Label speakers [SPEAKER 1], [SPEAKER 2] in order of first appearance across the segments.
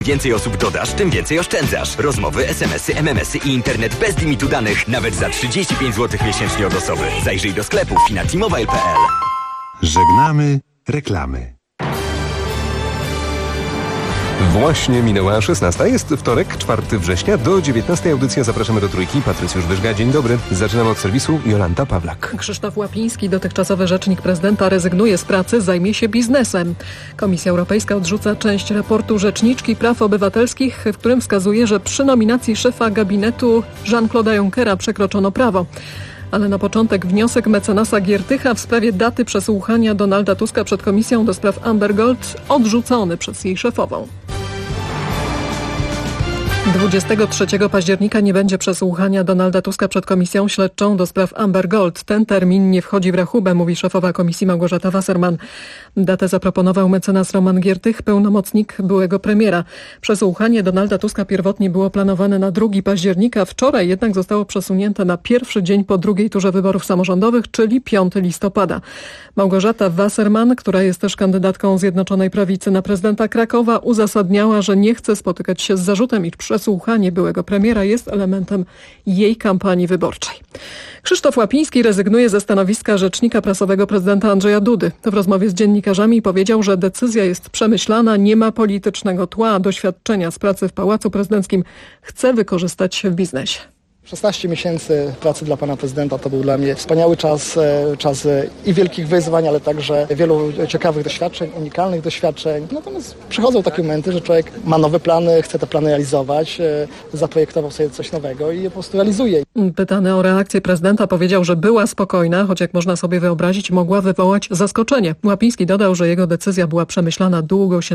[SPEAKER 1] Więcej osób dodasz, tym więcej oszczędzasz. Rozmowy, SMS-y, MMS-y i internet bez limitu danych nawet za 35 zł miesięcznie od osoby. Zajrzyj do sklepu finatimobile.pl.
[SPEAKER 2] Żegnamy reklamy.
[SPEAKER 3] Właśnie minęła 16. Jest wtorek, 4 września. Do 19 audycja zapraszamy do Trójki. Patrycjusz Wyżga, dzień dobry. Zaczynamy od serwisu. Jolanta Pawlak.
[SPEAKER 4] Krzysztof Łapiński, dotychczasowy rzecznik prezydenta, rezygnuje z pracy, zajmie się biznesem. Komisja Europejska odrzuca część raportu Rzeczniczki Praw Obywatelskich, w którym wskazuje, że przy nominacji szefa gabinetu Jean-Claude'a Junckera przekroczono prawo. Ale na początek wniosek mecenasa Giertycha w sprawie daty przesłuchania Donalda Tuska przed Komisją do spraw Amber Gold odrzucony przez jej szefową. 23 października nie będzie przesłuchania Donalda Tuska przed Komisją Śledczą do spraw Amber Gold. Ten termin nie wchodzi w rachubę, mówi szefowa komisji Małgorzata Wasserman. Datę zaproponował mecenas Roman Giertych, pełnomocnik byłego premiera. Przesłuchanie Donalda Tuska pierwotnie było planowane na 2 października, wczoraj jednak zostało przesunięte na pierwszy dzień po drugiej turze wyborów samorządowych, czyli 5 listopada. Małgorzata Wasserman, która jest też kandydatką Zjednoczonej Prawicy na prezydenta Krakowa, uzasadniała, że nie chce spotykać się z zarzutem, iż przesłuchanie byłego premiera jest elementem jej kampanii wyborczej. Krzysztof Łapiński rezygnuje ze stanowiska rzecznika prasowego prezydenta Andrzeja Dudy. W rozmowie z dziennikarzami powiedział, że decyzja jest przemyślana, nie ma politycznego tła, doświadczenia z pracy w Pałacu Prezydenckim chce wykorzystać w biznesie.
[SPEAKER 5] 16 miesięcy pracy dla pana prezydenta to był dla mnie wspaniały czas i wielkich wyzwań, ale także wielu ciekawych doświadczeń, unikalnych doświadczeń. Natomiast przychodzą takie momenty, że człowiek ma nowe plany, chce te plany realizować, zaprojektował sobie coś nowego i je po prostu realizuje.
[SPEAKER 4] Pytany o reakcję prezydenta powiedział, że była spokojna, choć jak można sobie wyobrazić, mogła wywołać zaskoczenie. Łapiński dodał, że jego decyzja była przemyślana,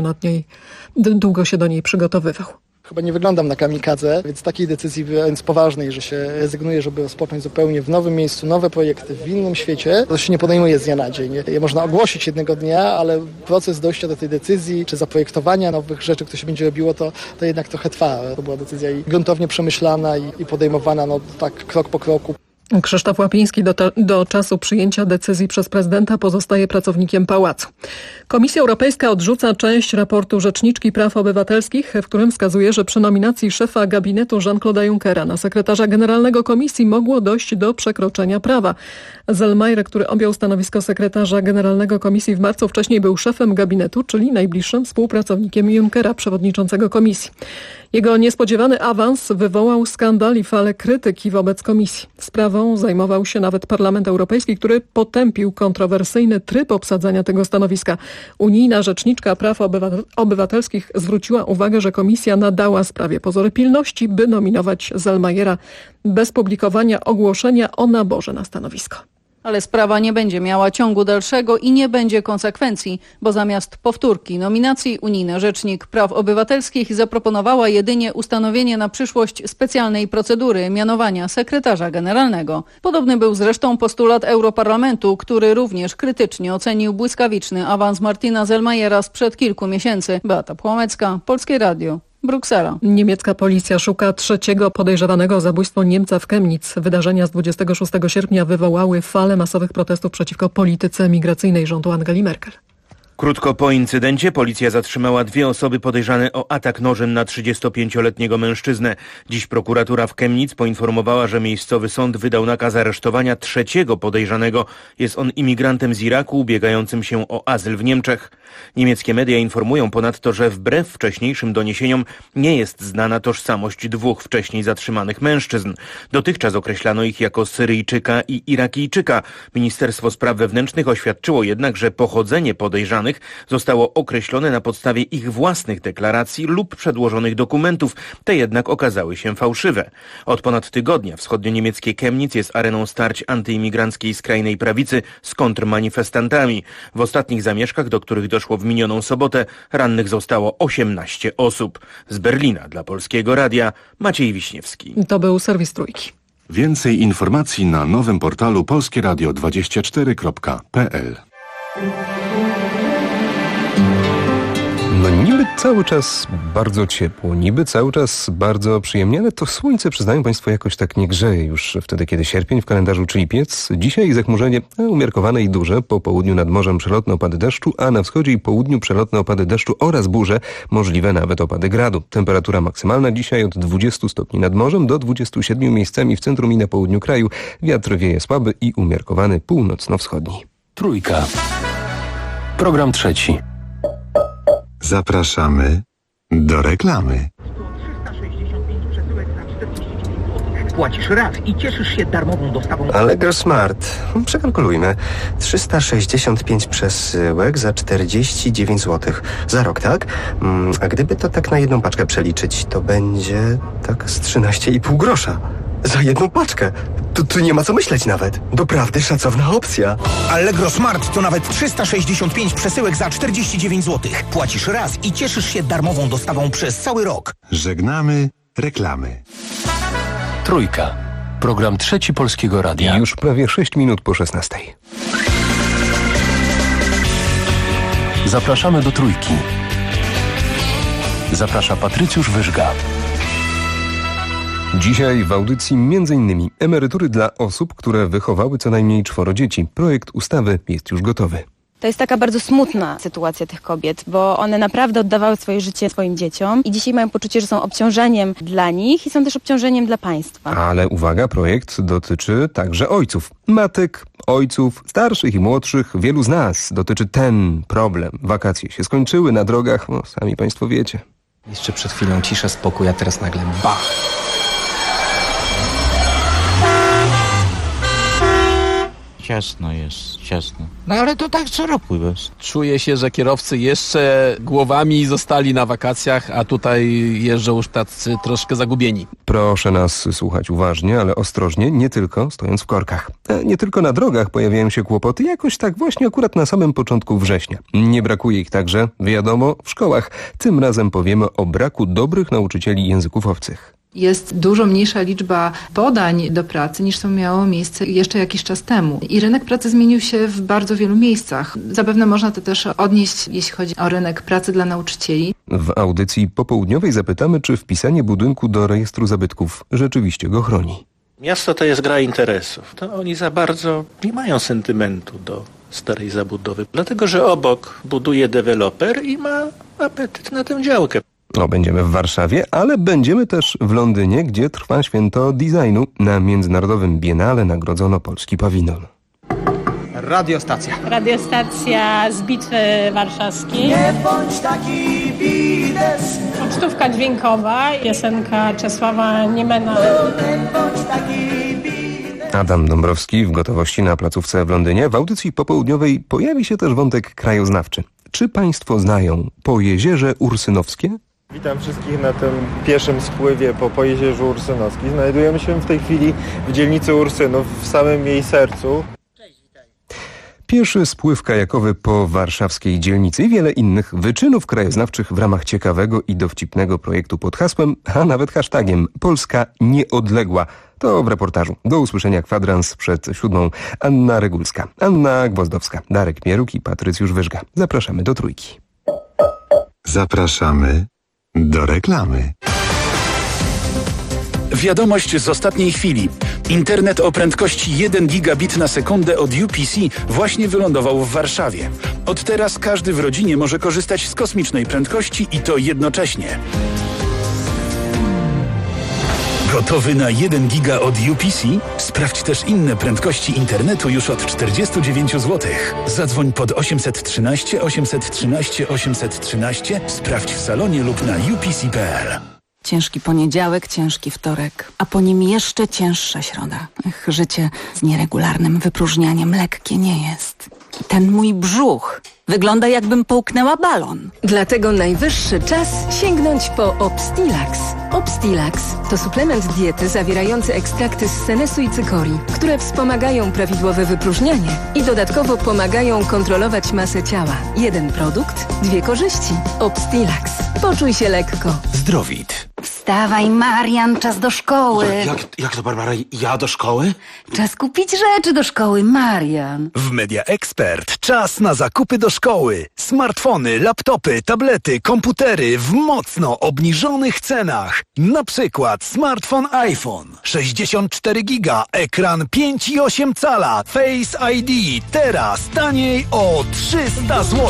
[SPEAKER 4] długo się do niej przygotowywał.
[SPEAKER 5] Chyba nie wyglądam na kamikadze, więc takiej decyzji wręcz poważnej, że się rezygnuje, żeby rozpocząć zupełnie w nowym miejscu, nowe projekty, w innym świecie, to się nie podejmuje z dnia na dzień. Je można ogłosić jednego dnia, ale proces dojścia do tej decyzji, czy zaprojektowania nowych rzeczy, które się będzie robiło, to jednak trochę trwa. To była decyzja i gruntownie przemyślana i podejmowana tak krok po kroku.
[SPEAKER 4] Krzysztof Łapiński do czasu przyjęcia decyzji przez prezydenta pozostaje pracownikiem pałacu. Komisja Europejska odrzuca część raportu Rzeczniczki Praw Obywatelskich, w którym wskazuje, że przy nominacji szefa gabinetu Jean-Claude'a Junckera na sekretarza generalnego komisji mogło dojść do przekroczenia prawa. Selmayr, który objął stanowisko sekretarza generalnego komisji w marcu, wcześniej był szefem gabinetu, czyli najbliższym współpracownikiem Junckera, przewodniczącego komisji. Jego niespodziewany awans wywołał skandal i falę krytyki wobec komisji. Sprawą zajmował się nawet Parlament Europejski, który potępił kontrowersyjny tryb obsadzania tego stanowiska. Unijna Rzeczniczka Praw Obywatelskich zwróciła uwagę, że komisja nadała sprawie pozory pilności, by nominować Selmayra bez publikowania ogłoszenia o naborze na stanowisko.
[SPEAKER 6] Ale sprawa nie będzie miała ciągu dalszego i nie będzie konsekwencji, bo zamiast powtórki nominacji unijny Rzecznik Praw Obywatelskich zaproponowała jedynie ustanowienie na przyszłość specjalnej procedury mianowania sekretarza generalnego. Podobny był zresztą postulat Europarlamentu, który również krytycznie ocenił błyskawiczny awans Martina Selmayra sprzed kilku miesięcy. Beata Płomecka, Polskie Radio. Bruksela.
[SPEAKER 4] Niemiecka policja szuka trzeciego podejrzanego o zabójstwo Niemca w Chemnitz. Wydarzenia z 26 sierpnia wywołały falę masowych protestów przeciwko polityce migracyjnej rządu Angeli Merkel.
[SPEAKER 7] Krótko po incydencie policja zatrzymała 2 osoby podejrzane o atak nożem na 35-letniego mężczyznę. Dziś prokuratura w Chemnitz poinformowała, że miejscowy sąd wydał nakaz aresztowania trzeciego podejrzanego. Jest on imigrantem z Iraku ubiegającym się o azyl w Niemczech. Niemieckie media informują ponadto, że wbrew wcześniejszym doniesieniom nie jest znana tożsamość 2 wcześniej zatrzymanych mężczyzn. Dotychczas określano ich jako Syryjczyka i Irakijczyka. Ministerstwo Spraw Wewnętrznych oświadczyło jednak, że pochodzenie podejrzanych zostało określone na podstawie ich własnych deklaracji lub przedłożonych dokumentów. Te jednak okazały się fałszywe. Od ponad tygodnia wschodnio-niemieckie Chemnitz jest areną starć antyimigranckiej skrajnej prawicy z kontrmanifestantami. W ostatnich zamieszkach, do których doszło w minioną sobotę, rannych zostało 18 osób. Z Berlina dla Polskiego Radia Maciej Wiśniewski.
[SPEAKER 4] To był serwis Trójki.
[SPEAKER 2] Więcej informacji na nowym portalu polskieradio24.pl.
[SPEAKER 3] No Niby cały czas bardzo ciepło, niby cały czas bardzo przyjemnie, ale to słońce, przyznają Państwo, jakoś tak nie grzeje już wtedy, kiedy sierpień w kalendarzu czy lipiec. Dzisiaj zachmurzenie umiarkowane i duże, po południu nad morzem przelotne opady deszczu, a na wschodzie i południu przelotne opady deszczu oraz burze, możliwe nawet opady gradu. Temperatura maksymalna dzisiaj od 20 stopni nad morzem do 27 miejscami w centrum i na południu kraju. Wiatr wieje słaby i umiarkowany północno-wschodni.
[SPEAKER 8] Trójka. Program trzeci.
[SPEAKER 2] Zapraszamy do reklamy.
[SPEAKER 9] Płacisz raz i cieszysz się darmową dostawą.
[SPEAKER 10] Allegro Smart. Przekalkulujmy. 365 przesyłek za 49 zł. Za rok, tak? A gdyby to tak na jedną paczkę przeliczyć, to będzie tak z 13,5 grosza. Za jedną paczkę. Tu nie ma co myśleć nawet. Doprawdy szacowna opcja.
[SPEAKER 9] Allegro Smart to nawet 365 przesyłek za 49 zł. Płacisz raz i cieszysz się darmową dostawą przez cały rok.
[SPEAKER 2] Żegnamy reklamy.
[SPEAKER 8] Trójka. Program trzeci Polskiego Radia.
[SPEAKER 3] Już prawie 6 minut po 16.
[SPEAKER 8] Zapraszamy do Trójki. Zaprasza Patrycjusz Wyżga.
[SPEAKER 3] Dzisiaj w audycji m.in. emerytury dla osób, które wychowały co najmniej 4 dzieci. Projekt ustawy jest już gotowy.
[SPEAKER 11] To jest taka bardzo smutna sytuacja tych kobiet, bo one naprawdę oddawały swoje życie swoim dzieciom i dzisiaj mają poczucie, że są obciążeniem dla nich i są też obciążeniem dla państwa.
[SPEAKER 3] Ale uwaga, projekt dotyczy także ojców. Matek, ojców, starszych i młodszych. Wielu z nas dotyczy ten problem. Wakacje się skończyły na drogach, sami Państwo wiecie.
[SPEAKER 12] Jeszcze przed chwilą cisza, spokój, a teraz nagle bach!
[SPEAKER 13] Ciasno jest, ciasno. No ale to tak co roku jest.
[SPEAKER 14] Czuję się, że kierowcy jeszcze głowami zostali na wakacjach, a tutaj jeżdżą już tacy troszkę zagubieni.
[SPEAKER 3] Proszę nas słuchać uważnie, ale ostrożnie, nie tylko stojąc w korkach. Nie tylko na drogach pojawiają się kłopoty, jakoś tak właśnie akurat na samym początku września. Nie brakuje ich także, wiadomo, w szkołach. Tym razem powiemy o braku dobrych nauczycieli języków obcych.
[SPEAKER 15] Jest dużo mniejsza liczba podań do pracy niż to miało miejsce jeszcze jakiś czas temu. I rynek pracy zmienił się w bardzo wielu miejscach. Zapewne można to też odnieść, jeśli chodzi o rynek pracy dla nauczycieli.
[SPEAKER 3] W audycji popołudniowej zapytamy, czy wpisanie budynku do rejestru zabytków rzeczywiście go chroni.
[SPEAKER 16] Miasto to jest gra interesów. To oni za bardzo nie mają sentymentu do starej zabudowy, dlatego że obok buduje deweloper i ma apetyt na tę działkę.
[SPEAKER 3] Będziemy w Warszawie, ale będziemy też w Londynie, gdzie trwa święto designu. Na Międzynarodowym Biennale nagrodzono polski pawilon.
[SPEAKER 17] Radiostacja.
[SPEAKER 18] Radiostacja z Bitwy Warszawskiej.
[SPEAKER 19] Nie bądź taki bides.
[SPEAKER 18] Pocztówka dźwiękowa, piosenka Czesława Niemena.
[SPEAKER 19] Nie bądź taki bides.
[SPEAKER 3] Adam Dąbrowski w gotowości na placówce w Londynie. W audycji popołudniowej pojawi się też wątek krajoznawczy. Czy Państwo znają Pojezierze Ursynowskie?
[SPEAKER 20] Witam wszystkich na tym pieszym spływie po Jezierzu Ursynowskim. Znajdujemy się w tej chwili w dzielnicy Ursynów, w samym jej sercu.
[SPEAKER 3] Pieszy spływ kajakowy po warszawskiej dzielnicy i wiele innych wyczynów krajoznawczych w ramach ciekawego i dowcipnego projektu pod hasłem, a nawet hashtagiem Polska Nieodległa. To w reportażu. Do usłyszenia, kwadrans przed 7. Anna Regulska, Anna Gwozdowska, Darek Mieruk i Patrycjusz Wyżga. Zapraszamy do Trójki.
[SPEAKER 2] Zapraszamy do reklamy.
[SPEAKER 21] Wiadomość z ostatniej chwili. Internet o prędkości 1 gigabit na sekundę od UPC właśnie wylądował w Warszawie. Od teraz każdy w rodzinie może korzystać z kosmicznej prędkości i to jednocześnie. Gotowy na 1 giga od UPC? Sprawdź też inne prędkości internetu już od 49 zł. Zadzwoń pod 813 813 813, sprawdź w salonie lub na upc.pl.
[SPEAKER 22] Ciężki poniedziałek, ciężki wtorek, a po nim jeszcze cięższa środa. Życie z nieregularnym wypróżnianiem lekkie nie jest. I ten mój brzuch wygląda, jakbym połknęła balon.
[SPEAKER 23] Dlatego najwyższy czas sięgnąć po Obstilax. Obstilax to suplement diety zawierający ekstrakty z senesu i cykorii, które wspomagają prawidłowe wypróżnianie i dodatkowo pomagają kontrolować masę ciała. Jeden produkt, 2 korzyści. Obstilax. Poczuj się lekko.
[SPEAKER 21] Zdrowit.
[SPEAKER 1] Wstawaj, Marian, czas do szkoły.
[SPEAKER 5] Jak to, Barbara? Ja do szkoły?
[SPEAKER 1] Czas kupić rzeczy do szkoły, Marian.
[SPEAKER 21] W Media Expert czas na zakupy do szkoły. Smartfony, laptopy, tablety, komputery w mocno obniżonych cenach. Na przykład smartfon iPhone 64 giga, ekran 5,8 cala, Face ID. Teraz taniej o 300 zł.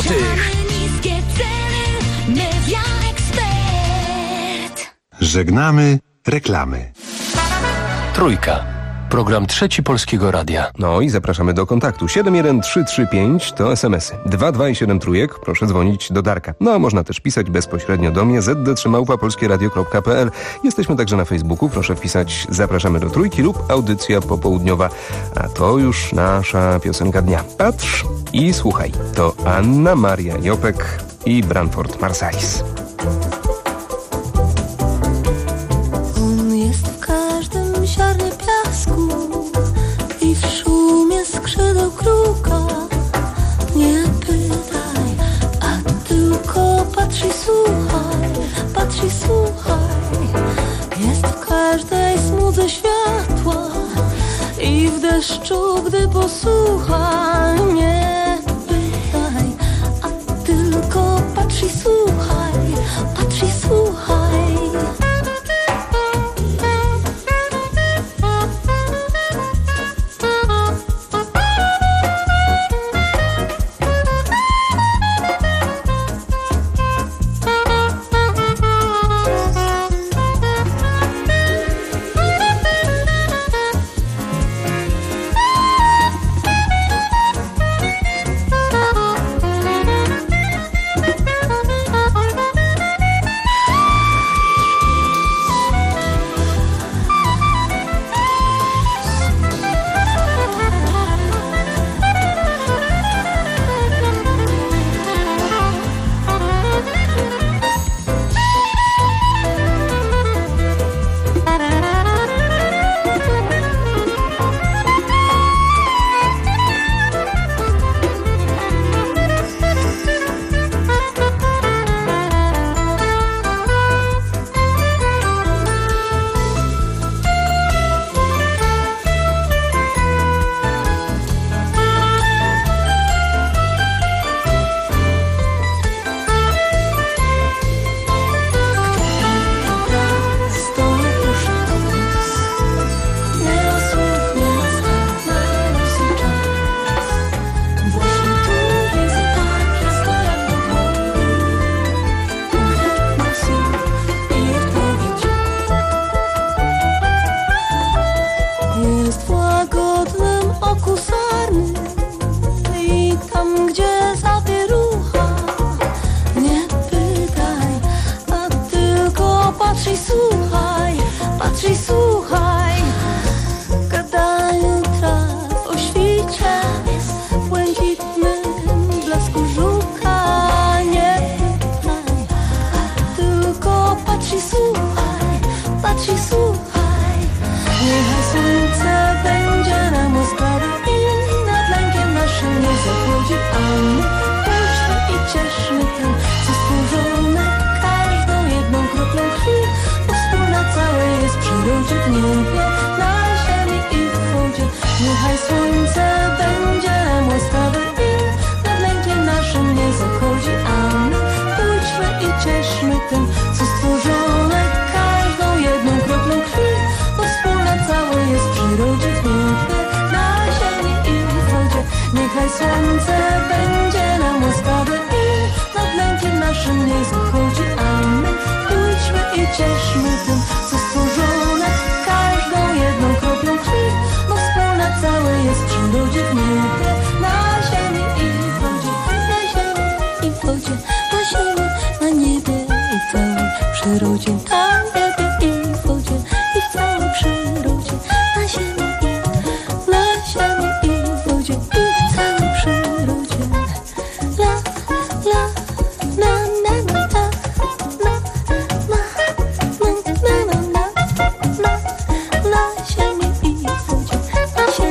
[SPEAKER 2] Media Expert. Żegnamy reklamy.
[SPEAKER 8] Trójka. Program Trzeci Polskiego Radia.
[SPEAKER 3] No i zapraszamy do kontaktu. 71335 to SMS-y. 22 i 7 trójek. Proszę dzwonić do Darka. No a można też pisać bezpośrednio do mnie zd3małpa.polskieradio.pl. Jesteśmy także na Facebooku. Proszę wpisać Zapraszamy do Trójki lub Audycja Popołudniowa. A to już nasza piosenka dnia. Patrz i słuchaj. To Anna Maria Jopek i Branford Marsalis.
[SPEAKER 6] On jest w każdym ziarnie piasku i w szumie skrzydeł kruka. Nie pytaj, a tylko patrz i słuchaj, patrz i słuchaj. Jest w każdej smudze światła i w deszczu, gdy posłuchaj. Nie pytaj, a tylko patrz i słuchaj, patrz i słuchaj.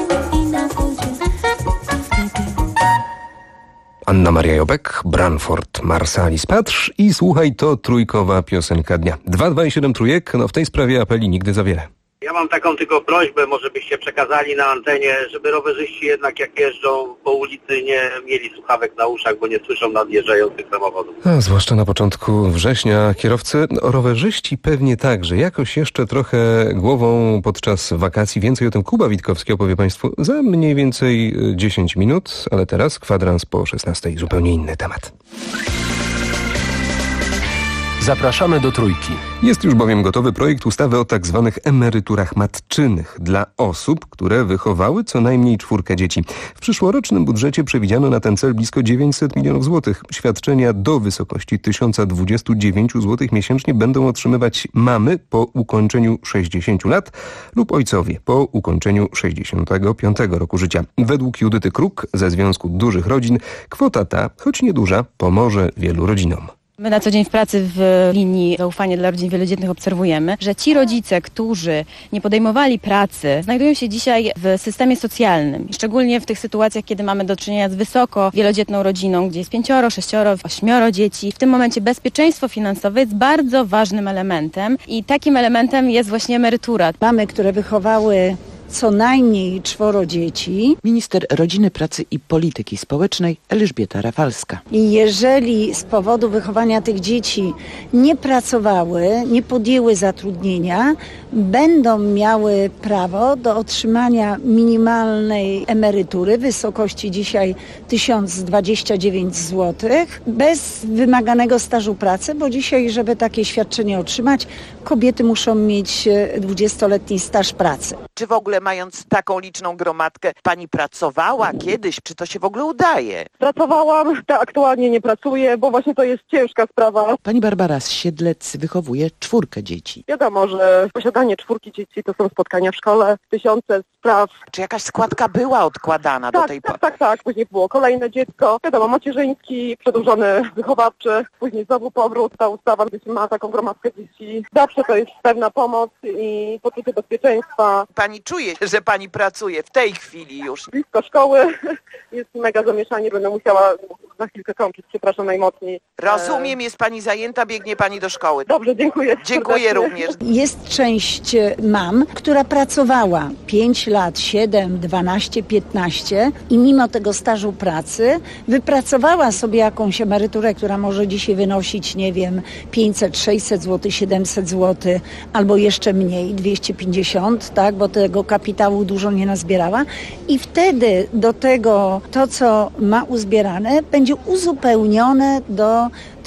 [SPEAKER 3] Anna Maria Jopek, Branford od Marsalis. Patrz i słuchaj, to trójkowa piosenka dnia. 227 trójek, no w tej sprawie apeli nigdy za wiele.
[SPEAKER 4] Ja mam taką tylko prośbę, może byście przekazali na antenie, żeby rowerzyści jednak jak jeżdżą po ulicy nie mieli słuchawek na uszach, bo nie słyszą nadjeżdżających samochodów.
[SPEAKER 3] A zwłaszcza na początku września kierowcy, rowerzyści pewnie także. Jakoś jeszcze trochę głową podczas wakacji. Więcej o tym Kuba Witkowski opowie Państwu za mniej więcej 10 minut, ale teraz kwadrans po 16. Zupełnie inny temat.
[SPEAKER 8] Zapraszamy do Trójki.
[SPEAKER 3] Jest już bowiem gotowy projekt ustawy o tak zwanych emeryturach matczynych dla osób, które wychowały co najmniej 4 dzieci. W przyszłorocznym budżecie przewidziano na ten cel blisko 900 milionów złotych. Świadczenia do wysokości 1029 zł miesięcznie będą otrzymywać mamy po ukończeniu 60 lat lub ojcowie po ukończeniu 65 roku życia. Według Judyty Kruk ze Związku Dużych Rodzin kwota ta, choć nieduża, pomoże wielu rodzinom.
[SPEAKER 11] My na co dzień w pracy w linii Zaufanie dla Rodzin Wielodzietnych obserwujemy, że ci rodzice, którzy nie podejmowali pracy, znajdują się dzisiaj w systemie socjalnym. Szczególnie w tych sytuacjach, kiedy mamy do czynienia z wysoko wielodzietną rodziną, gdzie jest 5, 6, 8 dzieci. W tym momencie bezpieczeństwo finansowe jest bardzo ważnym elementem i takim elementem jest właśnie emerytura.
[SPEAKER 7] Mamy, które wychowały co najmniej 4 dzieci.
[SPEAKER 10] Minister Rodziny, Pracy i Polityki Społecznej Elżbieta Rafalska.
[SPEAKER 7] I jeżeli z powodu wychowania tych dzieci nie pracowały, nie podjęły zatrudnienia, będą miały prawo do otrzymania minimalnej emerytury w wysokości dzisiaj 1029 zł bez wymaganego stażu pracy, bo dzisiaj, żeby takie świadczenie otrzymać, kobiety muszą mieć 20-letni staż pracy.
[SPEAKER 10] Czy w ogóle mając taką liczną gromadkę, pani pracowała kiedyś? Czy to się w ogóle udaje?
[SPEAKER 24] Pracowałam, aktualnie nie pracuję, bo właśnie to jest ciężka sprawa.
[SPEAKER 10] Pani Barbara z Siedlec wychowuje 4 dzieci.
[SPEAKER 24] Wiadomo, że posiadanie 4 dzieci to są spotkania w szkole, 1000 spraw.
[SPEAKER 10] Czy jakaś składka była odkładana do tej pory?
[SPEAKER 24] Tak. Później było kolejne dziecko. Wiadomo, macierzyński, przedłużony wychowawczy, później znowu powrót. Ta ustawa, gdy się ma taką gromadkę dzieci, zawsze to jest pewna pomoc i poczucie bezpieczeństwa.
[SPEAKER 10] Pani czuje, że pani pracuje w tej chwili już?
[SPEAKER 24] Blisko szkoły, jest mega zamieszanie, będę musiała za chwilkę kończyć, przepraszam najmocniej.
[SPEAKER 10] Rozumiem, jest pani zajęta, biegnie pani do szkoły.
[SPEAKER 24] Dobrze, dziękuję.
[SPEAKER 10] Dziękuję również.
[SPEAKER 7] Jest część mam, która pracowała 5 lat, 7, 12, 15 i mimo tego stażu pracy wypracowała sobie jakąś emeryturę, która może dzisiaj wynosić, 500, 600 zł, 700 zł albo jeszcze mniej, 250, tak, bo tego kapitału dużo nie nazbierała i wtedy do tego to, co ma uzbierane, będzie uzupełnione do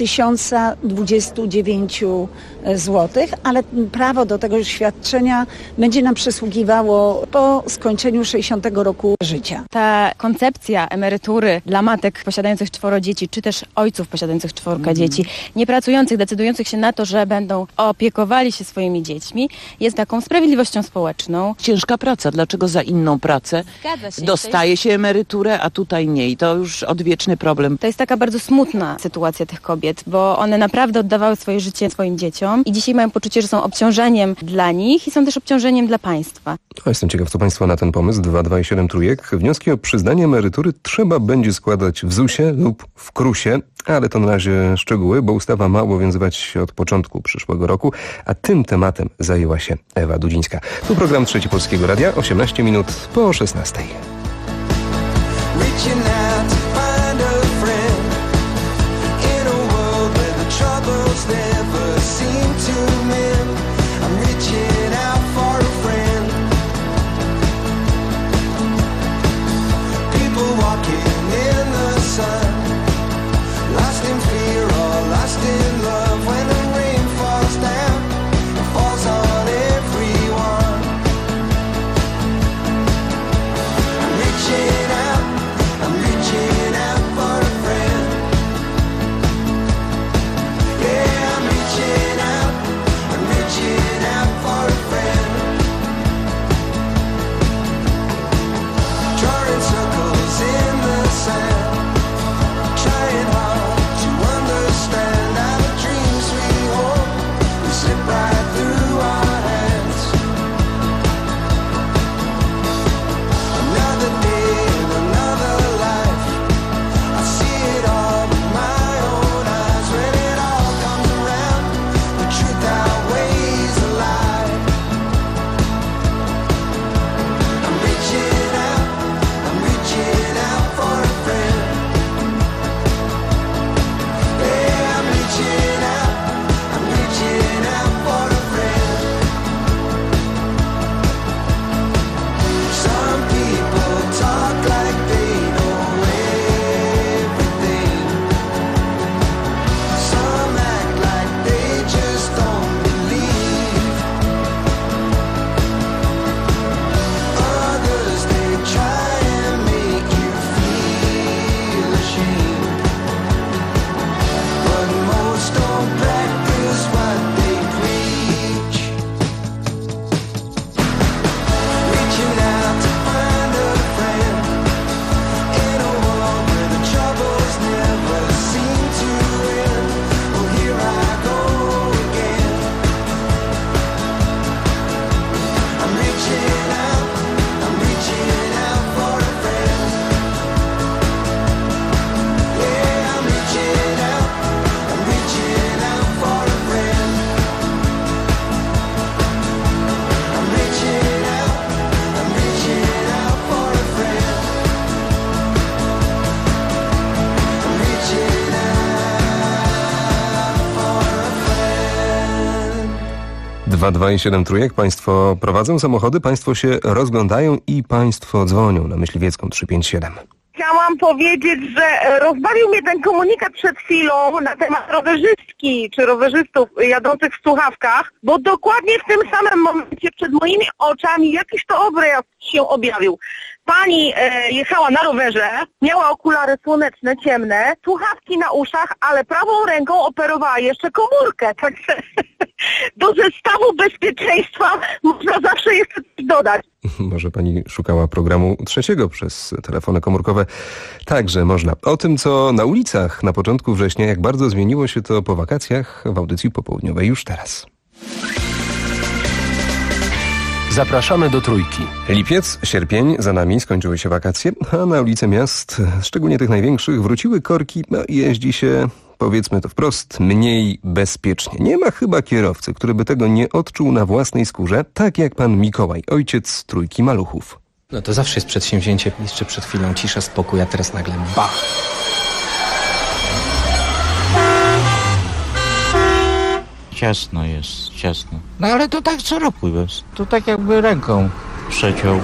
[SPEAKER 7] 1029 zł, ale prawo do tego świadczenia będzie nam przysługiwało po skończeniu 60 roku życia.
[SPEAKER 11] Ta koncepcja emerytury dla matek posiadających 4 dzieci, czy też ojców posiadających 4 dzieci, niepracujących, decydujących się na to, że będą opiekowali się swoimi dziećmi, jest taką sprawiedliwością społeczną.
[SPEAKER 10] Ciężka praca, dlaczego za inną pracę dostaje się emeryturę, a tutaj nie? I to już odwieczny problem.
[SPEAKER 11] To jest taka bardzo smutna sytuacja tych kobiet, bo one naprawdę oddawały swoje życie swoim dzieciom i dzisiaj mają poczucie, że są obciążeniem dla nich i są też obciążeniem dla państwa.
[SPEAKER 3] Jestem ciekaw, co Państwo na ten pomysł. 227 trójek. Wnioski o przyznanie emerytury trzeba będzie składać w ZUS-ie lub w KRUS-ie, ale to na razie szczegóły, bo ustawa ma obowiązywać od początku przyszłego roku, a tym tematem zajęła się Ewa Dudzińska. Tu program Trzeci Polskiego Radia, 18 minut po 16.
[SPEAKER 19] I'm reaching
[SPEAKER 3] 2 i 7 trójek. Państwo prowadzą samochody, państwo się rozglądają i państwo dzwonią na Myśliwiecką 357.
[SPEAKER 24] Chciałam powiedzieć, że rozbawił mnie ten komunikat przed chwilą na temat rowerzystki czy rowerzystów jadących w słuchawkach, bo dokładnie w tym samym momencie przed moimi oczami jakiś to obraz się objawił. Pani jechała na rowerze, miała okulary słoneczne, ciemne, słuchawki na uszach, ale prawą ręką operowała jeszcze komórkę. Także do zestawu bezpieczeństwa można zawsze jeszcze coś dodać.
[SPEAKER 3] Może pani szukała programu trzeciego przez telefony komórkowe. Także można. O tym, co na ulicach na początku września, jak bardzo zmieniło się to po wakacjach, w audycji popołudniowej już teraz.
[SPEAKER 8] Zapraszamy do Trójki.
[SPEAKER 3] Lipiec, sierpień, za nami skończyły się wakacje, a na ulice miast, szczególnie tych największych, wróciły korki, jeździ się, powiedzmy to wprost, mniej bezpiecznie. Nie ma chyba kierowcy, który by tego nie odczuł na własnej skórze, tak jak pan Mikołaj, ojciec trójki maluchów.
[SPEAKER 17] No to zawsze jest przedsięwzięcie. Jeszcze przed chwilą cisza, spokój, a teraz nagle bach!
[SPEAKER 9] Ciasno jest, ciasno. No ale to tak co roku jest. To tak jakby ręką przeciął.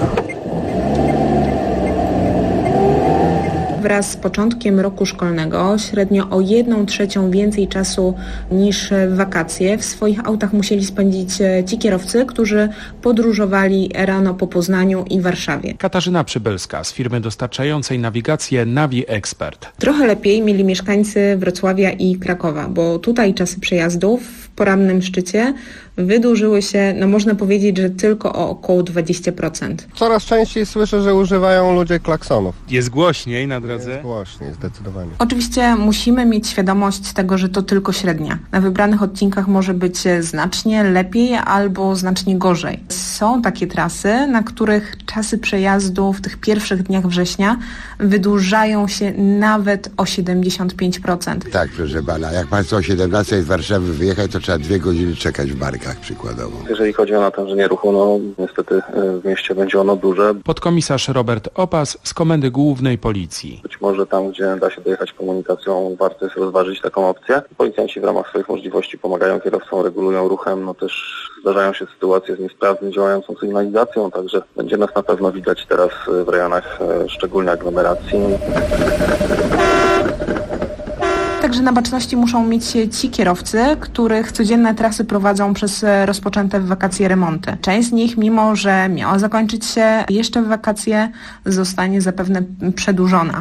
[SPEAKER 12] Wraz z początkiem roku szkolnego średnio o 1/3 więcej czasu niż w wakacje w swoich autach musieli spędzić ci kierowcy, którzy podróżowali rano po Poznaniu i Warszawie.
[SPEAKER 13] Katarzyna Przybylska z firmy dostarczającej nawigację Navi Expert.
[SPEAKER 12] Trochę lepiej mieli mieszkańcy Wrocławia i Krakowa, bo tutaj czasy przejazdów w porannym szczycie wydłużyły się, no można powiedzieć, że tylko o około 20%.
[SPEAKER 20] Coraz częściej słyszę, że używają ludzie klaksonów.
[SPEAKER 13] Jest głośniej na drodze?
[SPEAKER 20] Jest głośniej, zdecydowanie.
[SPEAKER 12] Oczywiście musimy mieć świadomość tego, że to tylko średnia. Na wybranych odcinkach może być znacznie lepiej albo znacznie gorzej. Są takie trasy, na których czasy przejazdu w tych pierwszych dniach września wydłużają się nawet o 75%.
[SPEAKER 14] Tak, proszę pana, jak pan chce o 17 z Warszawy wyjechać, to trzeba 2 godziny czekać w barkach przykładowo.
[SPEAKER 25] Jeżeli chodzi o natężenie ruchu, no niestety w mieście będzie ono duże.
[SPEAKER 13] Podkomisarz Robert Opas z Komendy Głównej Policji.
[SPEAKER 25] Być może tam, gdzie da się dojechać komunikacją, warto jest rozważyć taką opcję. Policjanci w ramach swoich możliwości pomagają kierowcom, regulują ruchem, no też zdarzają się sytuacje z niesprawnie działającą sygnalizacją, także będzie nas na pewno widać teraz w rejonach szczególnie aglomeracji.
[SPEAKER 12] Także na baczności muszą mieć ci kierowcy, których codzienne trasy prowadzą przez rozpoczęte w wakacje remonty. Część z nich, mimo że miała zakończyć się jeszcze w wakacje, zostanie zapewne przedłużona.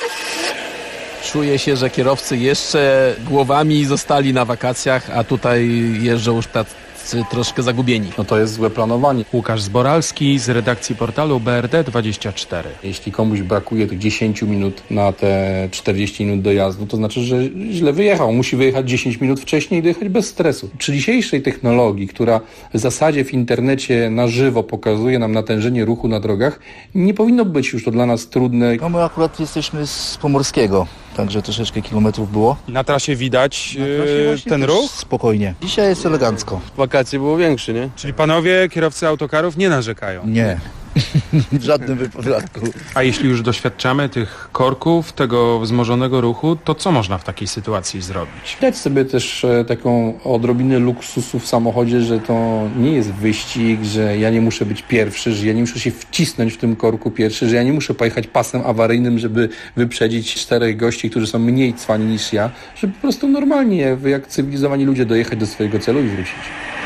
[SPEAKER 26] Czuje się, że kierowcy jeszcze głowami zostali na wakacjach, a tutaj jeżdżą już troszkę zagubieni.
[SPEAKER 13] No to jest złe planowanie. Łukasz Zboralski z redakcji portalu BRD24.
[SPEAKER 27] Jeśli komuś brakuje tych 10 minut na te 40 minut dojazdu, to znaczy, że źle wyjechał. Musi wyjechać 10 minut wcześniej i dojechać bez stresu. Przy dzisiejszej technologii, która w zasadzie w internecie na żywo pokazuje nam natężenie ruchu na drogach, nie powinno być już to dla nas trudne.
[SPEAKER 9] No my akurat jesteśmy z Pomorskiego, także troszeczkę kilometrów było.
[SPEAKER 13] Na trasie widać ten ruch?
[SPEAKER 9] Spokojnie. Dzisiaj jest elegancko.
[SPEAKER 26] Wakacje było większe, nie?
[SPEAKER 13] Czyli panowie, kierowcy autokarów nie narzekają?
[SPEAKER 9] Nie. W żadnym wypadku.
[SPEAKER 13] A jeśli już doświadczamy tych korków, tego wzmożonego ruchu, to co można w takiej sytuacji zrobić?
[SPEAKER 27] Dać sobie też taką odrobinę luksusu w samochodzie, że to nie jest wyścig, że ja nie muszę być pierwszy, że ja nie muszę się wcisnąć w tym korku pierwszy, że ja nie muszę pojechać pasem awaryjnym, żeby wyprzedzić 4 gości, którzy są mniej cwani niż ja, żeby po prostu normalnie, jak cywilizowani ludzie dojechać do swojego celu i wrócić.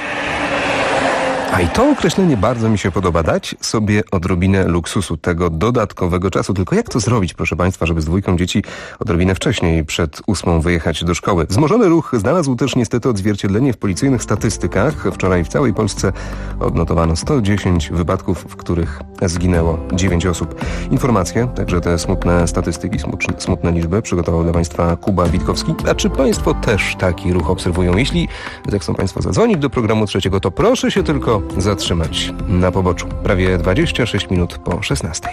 [SPEAKER 3] A i to określenie bardzo mi się podoba. Dać sobie odrobinę luksusu, tego dodatkowego czasu. Tylko jak to zrobić, proszę państwa, żeby z 2 dzieci odrobinę wcześniej, przed 8 wyjechać do szkoły? Wzmożony ruch znalazł też niestety odzwierciedlenie w policyjnych statystykach. Wczoraj w całej Polsce odnotowano 110 wypadków, w których zginęło 9 osób. Informacje, także te smutne statystyki, smutne liczby przygotował dla państwa Kuba Witkowski. A czy państwo też taki ruch obserwują? Jeśli zechcą państwo zadzwonić do programu trzeciego, to proszę się tylko zatrzymać na poboczu. Prawie 26 minut po 16.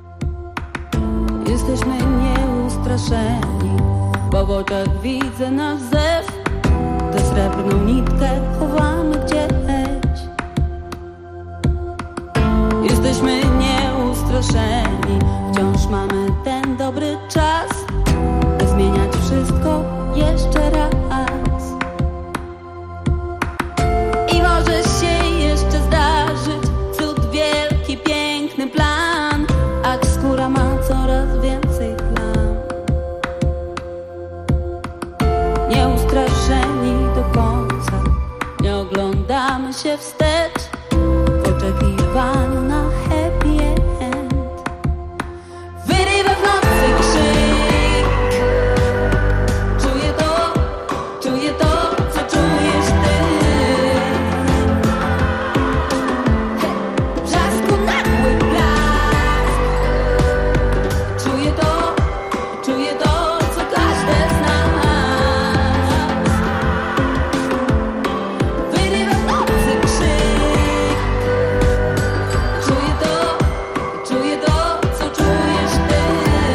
[SPEAKER 6] Jesteśmy nieustraszeni, bo w oczach widzę nasz zew. Tę srebrną nitkę chowamy gdzieś. Jesteśmy nieustraszeni, wciąż mamy ten dobry czas, by zmieniać wszystko jeszcze raz. I możesz oglądamy się wstecz w oczekiwaniu na happy end. Wyrywa w nocy krzyk, czuję to, co czujesz ty. W brzasku nagły blask, czuję to, co każdy z nas. Wyrywa w nocy krzyk, czuję to, co czujesz ty.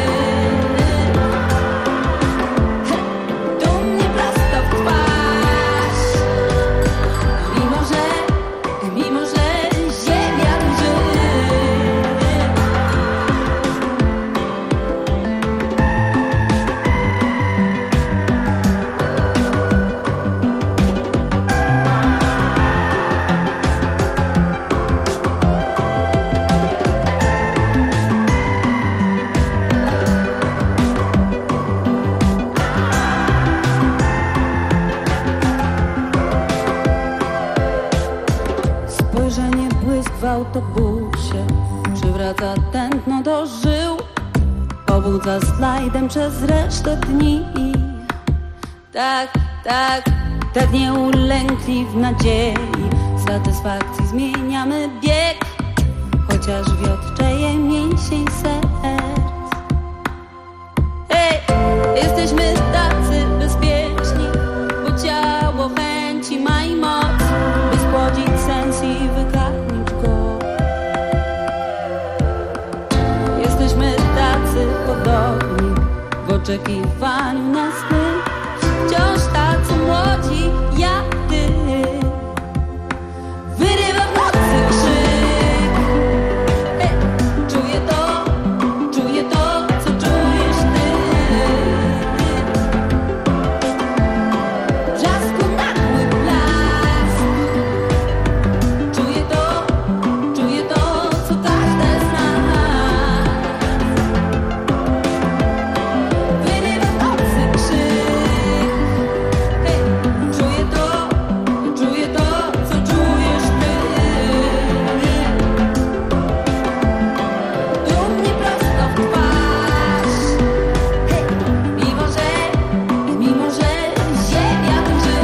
[SPEAKER 6] Do mnie prosto w twarz, mimo że ziemia drży. Spojrzenie, błysk w autobusie przywraca tętno do żył, pobudza slajdem przez resztę dni. Tak, nieulękli w nadziei satysfakcji zmieniamy bieg, chociaż wiotczeje mięsień serc. Hej, jesteśmy tacy bezpieczni, bo ciało chęci ma i moc, by spłodzić sens i wykarmić go. Jesteśmy tacy podobni w oczekiwaniu na sny, wciąż tacy młodzi jak ty. Wyrywa w nocy krzyk, hej, czuję to, co czujesz ty. W brzasku nagły blask, czuję to, co każdy z nas. Wyrywa w nocy krzyk, hej, czuję to, co czujesz ty. Do mnie prosto w twarz, hej, mimo że ziemia drży.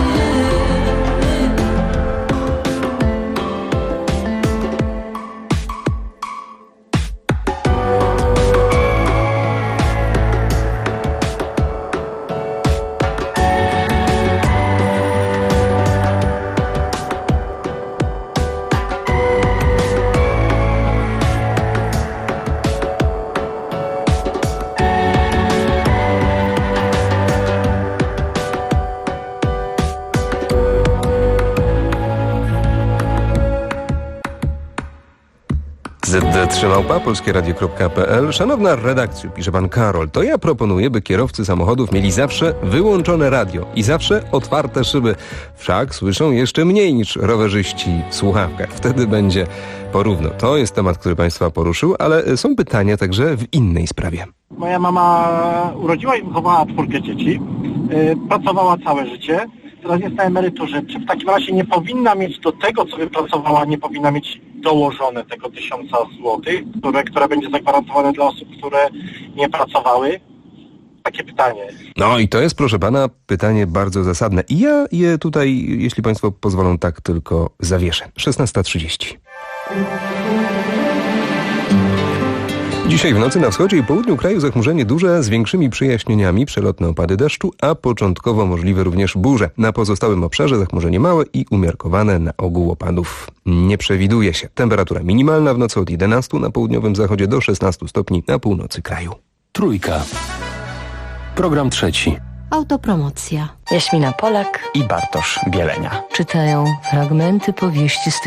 [SPEAKER 3] ZD3małpa, polskieradio.pl. Szanowna redakcjo, pisze pan Karol, to ja proponuję, by kierowcy samochodów mieli zawsze wyłączone radio i zawsze otwarte szyby. Wszak słyszą jeszcze mniej niż rowerzyści w słuchawkach. Wtedy będzie porówno. To jest temat, który państwa poruszył, ale są pytania także w innej sprawie.
[SPEAKER 1] Moja mama urodziła i wychowała 4 dzieci. Pracowała całe życie. Teraz jest na emeryturze. Czy w takim razie nie powinna mieć do tego, co wypracowała, nie powinna mieć dołożone tego 1000 złotych, które będzie zagwarantowane dla osób, które nie pracowały? Takie pytanie.
[SPEAKER 3] No i to jest, proszę pana, pytanie bardzo zasadne. I ja je tutaj, jeśli państwo pozwolą, tak tylko zawieszę. 16:30. Dzisiaj w nocy na wschodzie i południu kraju zachmurzenie duże z większymi przejaśnieniami, przelotne opady deszczu, a początkowo możliwe również burze. Na pozostałym obszarze zachmurzenie małe i umiarkowane, na ogół opadów nie przewiduje się. Temperatura minimalna w nocy od 11 na południowym zachodzie do 16 stopni na północy kraju.
[SPEAKER 8] Trójka. Program trzeci.
[SPEAKER 5] Autopromocja.
[SPEAKER 15] Jaśmina Polak
[SPEAKER 16] i Bartosz Bielenia
[SPEAKER 15] czytają fragmenty powieści z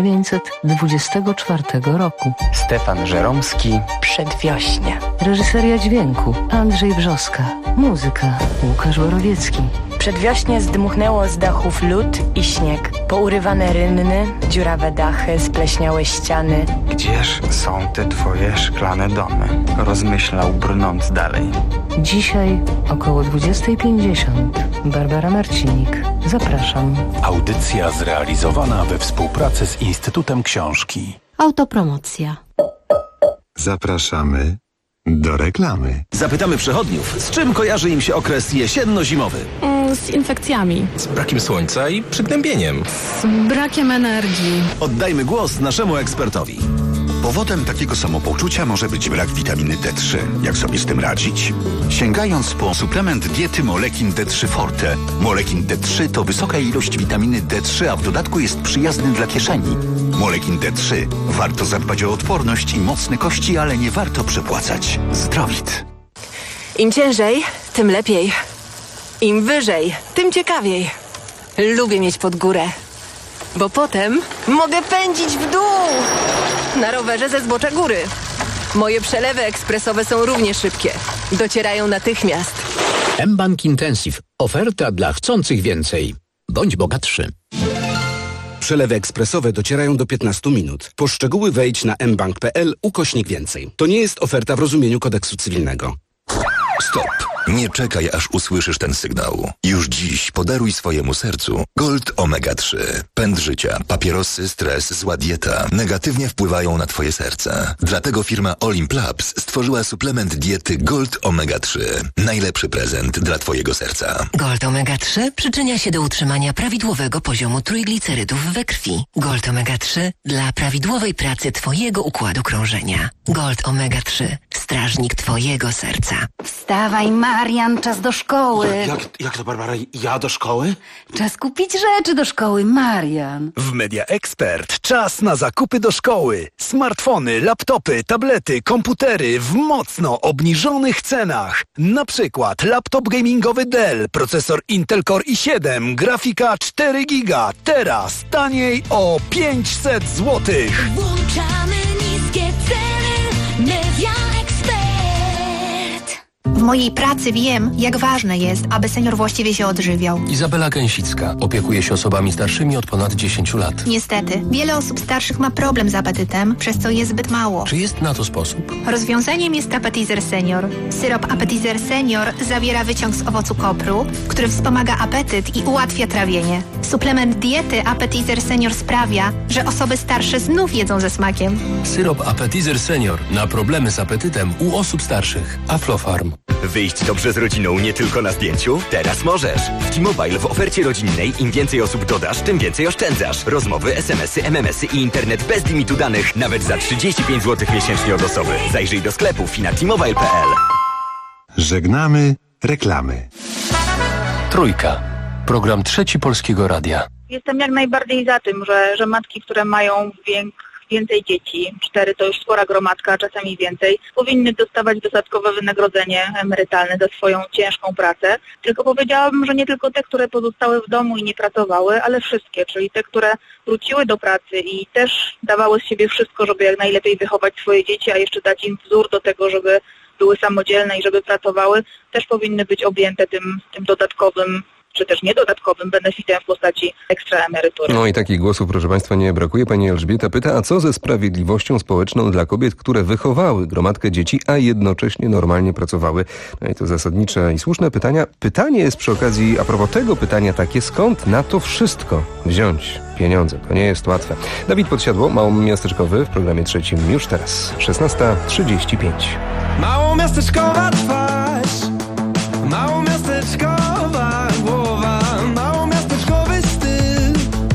[SPEAKER 15] 1924 roku.
[SPEAKER 16] Stefan Żeromski.
[SPEAKER 15] Przedwiośnie. Reżyseria dźwięku Andrzej Wrzoska. Muzyka Łukasz Borowiecki.
[SPEAKER 16] Przedwiośnie zdmuchnęło z dachów lód i śnieg. Pourywane rynny, dziurawe dachy, spleśniałe ściany. Gdzież są te twoje szklane domy? Rozmyślał, brnąc dalej.
[SPEAKER 15] Dzisiaj około 20:50. Barbara Marcinik. Zapraszam.
[SPEAKER 8] Audycja zrealizowana we współpracy z Instytutem Książki.
[SPEAKER 2] Autopromocja.
[SPEAKER 4] Zapraszamy do reklamy.
[SPEAKER 5] Zapytamy przechodniów, z czym kojarzy im się okres jesienno-zimowy?
[SPEAKER 2] Z infekcjami.
[SPEAKER 18] Z brakiem słońca i przygnębieniem.
[SPEAKER 2] Z brakiem energii.
[SPEAKER 5] Oddajmy głos naszemu ekspertowi.
[SPEAKER 21] Powodem takiego samopoczucia może być brak witaminy D3. Jak sobie z tym radzić? Sięgając po suplement diety Molekin D3 Forte. Molekin D3 to wysoka ilość witaminy D3, a w dodatku jest przyjazny dla kieszeni. Molekin D3. Warto zadbać o odporność i mocne kości, ale nie warto przepłacać. Zdrowit.
[SPEAKER 22] Im ciężej, tym lepiej. Im wyżej, tym ciekawiej. Lubię mieć pod górę, bo potem mogę pędzić w dół. Na rowerze ze zbocza góry. Moje przelewy ekspresowe są równie szybkie. Docierają natychmiast.
[SPEAKER 23] mBank Intensive. Oferta dla chcących więcej. Bądź bogatszy.
[SPEAKER 28] Przelewy ekspresowe docierają do 15 minut. Po szczegóły wejdź na mbank.pl/więcej. To nie jest oferta w rozumieniu kodeksu cywilnego.
[SPEAKER 18] Stop. Nie czekaj, aż usłyszysz ten sygnał. Już dziś podaruj swojemu sercu Gold Omega 3. Pęd życia, papierosy, stres, zła dieta negatywnie wpływają na twoje serce. Dlatego firma Olimp Labs stworzyła suplement diety Gold Omega 3. Najlepszy prezent dla twojego serca.
[SPEAKER 29] Gold Omega 3 przyczynia się do utrzymania prawidłowego poziomu trójglicerydów we krwi. Gold Omega 3 dla prawidłowej pracy twojego układu krążenia. Gold Omega 3. Strażnik twojego serca.
[SPEAKER 30] Wstawaj, Marian, czas do szkoły.
[SPEAKER 31] Jak to, Barbara? Ja do szkoły?
[SPEAKER 30] Czas kupić rzeczy do szkoły, Marian.
[SPEAKER 32] W Media Expert czas na zakupy do szkoły. Smartfony, laptopy, tablety, komputery w mocno obniżonych cenach. Na przykład laptop gamingowy Dell, procesor Intel Core i7, grafika 4 GB. Teraz taniej o 500 zł.
[SPEAKER 33] Włączamy niskie ceny. Media Expert.
[SPEAKER 34] W mojej pracy wiem, jak ważne jest, aby senior właściwie się odżywiał.
[SPEAKER 8] Izabela Gęsicka opiekuje się osobami starszymi od ponad 10 lat.
[SPEAKER 34] Niestety, wiele osób starszych ma problem z apetytem, przez co je zbyt mało.
[SPEAKER 8] Czy jest na to sposób?
[SPEAKER 34] Rozwiązaniem jest Appetizer Senior. Syrop Appetizer Senior zawiera wyciąg z owocu kopru, który wspomaga apetyt i ułatwia trawienie. Suplement diety Appetizer Senior sprawia, że osoby starsze znów jedzą ze smakiem.
[SPEAKER 8] Syrop Appetizer Senior na problemy z apetytem u osób starszych. Aflofarm.
[SPEAKER 35] Wyjść dobrze z rodziną nie tylko na zdjęciu? Teraz możesz. W T-Mobile w ofercie rodzinnej im więcej osób dodasz, tym więcej oszczędzasz. Rozmowy, SMS-y, MMS-y i internet bez limitu danych. Nawet za 35 zł miesięcznie od osoby. Zajrzyj do sklepów i na t-mobile.pl.
[SPEAKER 4] Żegnamy reklamy.
[SPEAKER 8] Trójka. Program Trzeci Polskiego Radia.
[SPEAKER 24] Jestem jak najbardziej za tym, że matki, które mają więcej dzieci, 4 to już spora gromadka, a czasami więcej, powinny dostawać dodatkowe wynagrodzenie emerytalne za swoją ciężką pracę. Tylko powiedziałabym, że nie tylko te, które pozostały w domu i nie pracowały, ale wszystkie, czyli te, które wróciły do pracy i też dawały z siebie wszystko, żeby jak najlepiej wychować swoje dzieci, a jeszcze dać im wzór do tego, żeby były samodzielne i żeby pracowały, też powinny być objęte tym dodatkowym czy też niedodatkowym benefitem w postaci ekstra emerytury.
[SPEAKER 3] No i takich głosów, proszę Państwa, nie brakuje. Pani Elżbieta pyta, a co ze sprawiedliwością społeczną dla kobiet, które wychowały gromadkę dzieci, a jednocześnie normalnie pracowały? No i to zasadnicze i słuszne pytania. Pytanie jest przy okazji, a propos tego pytania takie, skąd na to wszystko wziąć pieniądze? To nie jest łatwe. Dawid Podsiadło, małomiasteczkowy w programie trzecim już teraz, 16:35.
[SPEAKER 19] Małomiasteczkowa twarz, małomiasteczkowa głowa, małomiasteczkowy styl,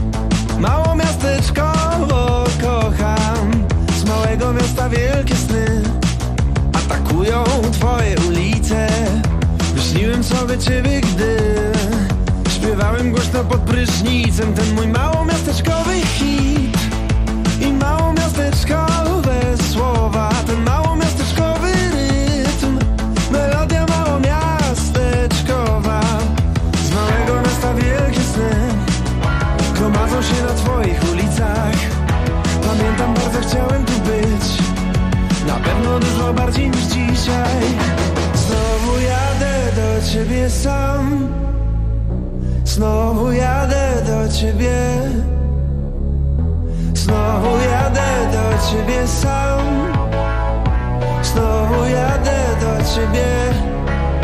[SPEAKER 19] małomiasteczkowo kocham. Z małego miasta wielkie sny atakują twoje ulice. Wyśniłem sobie ciebie, gdy śpiewałem głośno pod prysznicem ten mój małomiasteczkowy hit i małomiasteczkowe słowa, ten małomiasteczkowy rytm, melodia małomiasteczkowa. Z małego miasta wielkie sny gromadzą się na twoich ulicach. Pamiętam, bardzo chciałem tu być, na pewno dużo bardziej niż dzisiaj. Znowu jadę do ciebie sam, znowu jadę do ciebie, znowu jadę do ciebie sam, znowu jadę do ciebie.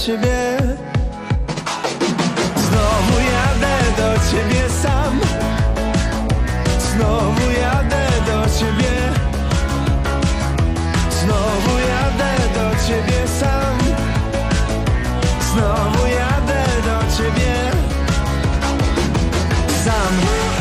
[SPEAKER 19] ciebie. Znowu jadę do ciebie sam. Znowu jadę do ciebie. Znowu jadę do ciebie sam. Znowu jadę do ciebie sam.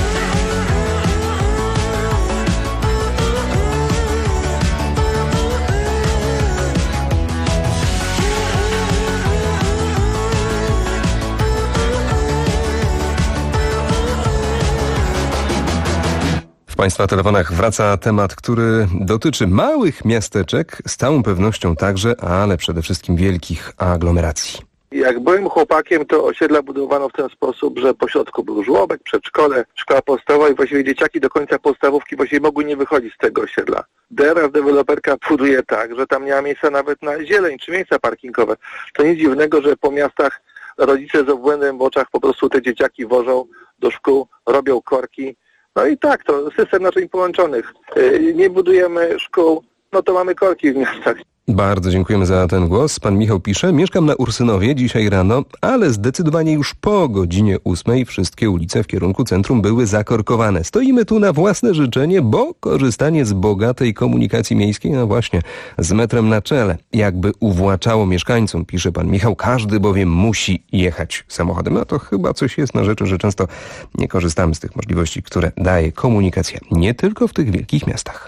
[SPEAKER 3] W Państwa telefonach wraca temat, który dotyczy małych miasteczek, z całą pewnością także, ale przede wszystkim wielkich aglomeracji.
[SPEAKER 1] Jak byłem chłopakiem, to osiedla budowano w ten sposób, że po środku był żłobek, przedszkole, szkoła podstawowa i właściwie dzieciaki do końca podstawówki właściwie mogły nie wychodzić z tego osiedla. Teraz deweloperka buduje tak, że tam nie ma miejsca nawet na zieleń czy miejsca parkingowe. To nic dziwnego, że po miastach rodzice z obłędem w oczach po prostu te dzieciaki wożą do szkół, robią korki. No i tak, to system naczyń połączonych. Nie budujemy szkół, no to mamy korki w miastach.
[SPEAKER 3] Bardzo dziękujemy za ten głos. Pan Michał pisze, mieszkam na Ursynowie dzisiaj rano, ale zdecydowanie już po godzinie 8 wszystkie ulice w kierunku centrum były zakorkowane. Stoimy tu na własne życzenie, bo korzystanie z bogatej komunikacji miejskiej, no właśnie, z metrem na czele, jakby uwłaczało mieszkańcom, pisze pan Michał. Każdy bowiem musi jechać samochodem. No to chyba coś jest na rzeczy, że często nie korzystamy z tych możliwości, które daje komunikacja. Nie tylko w tych wielkich miastach.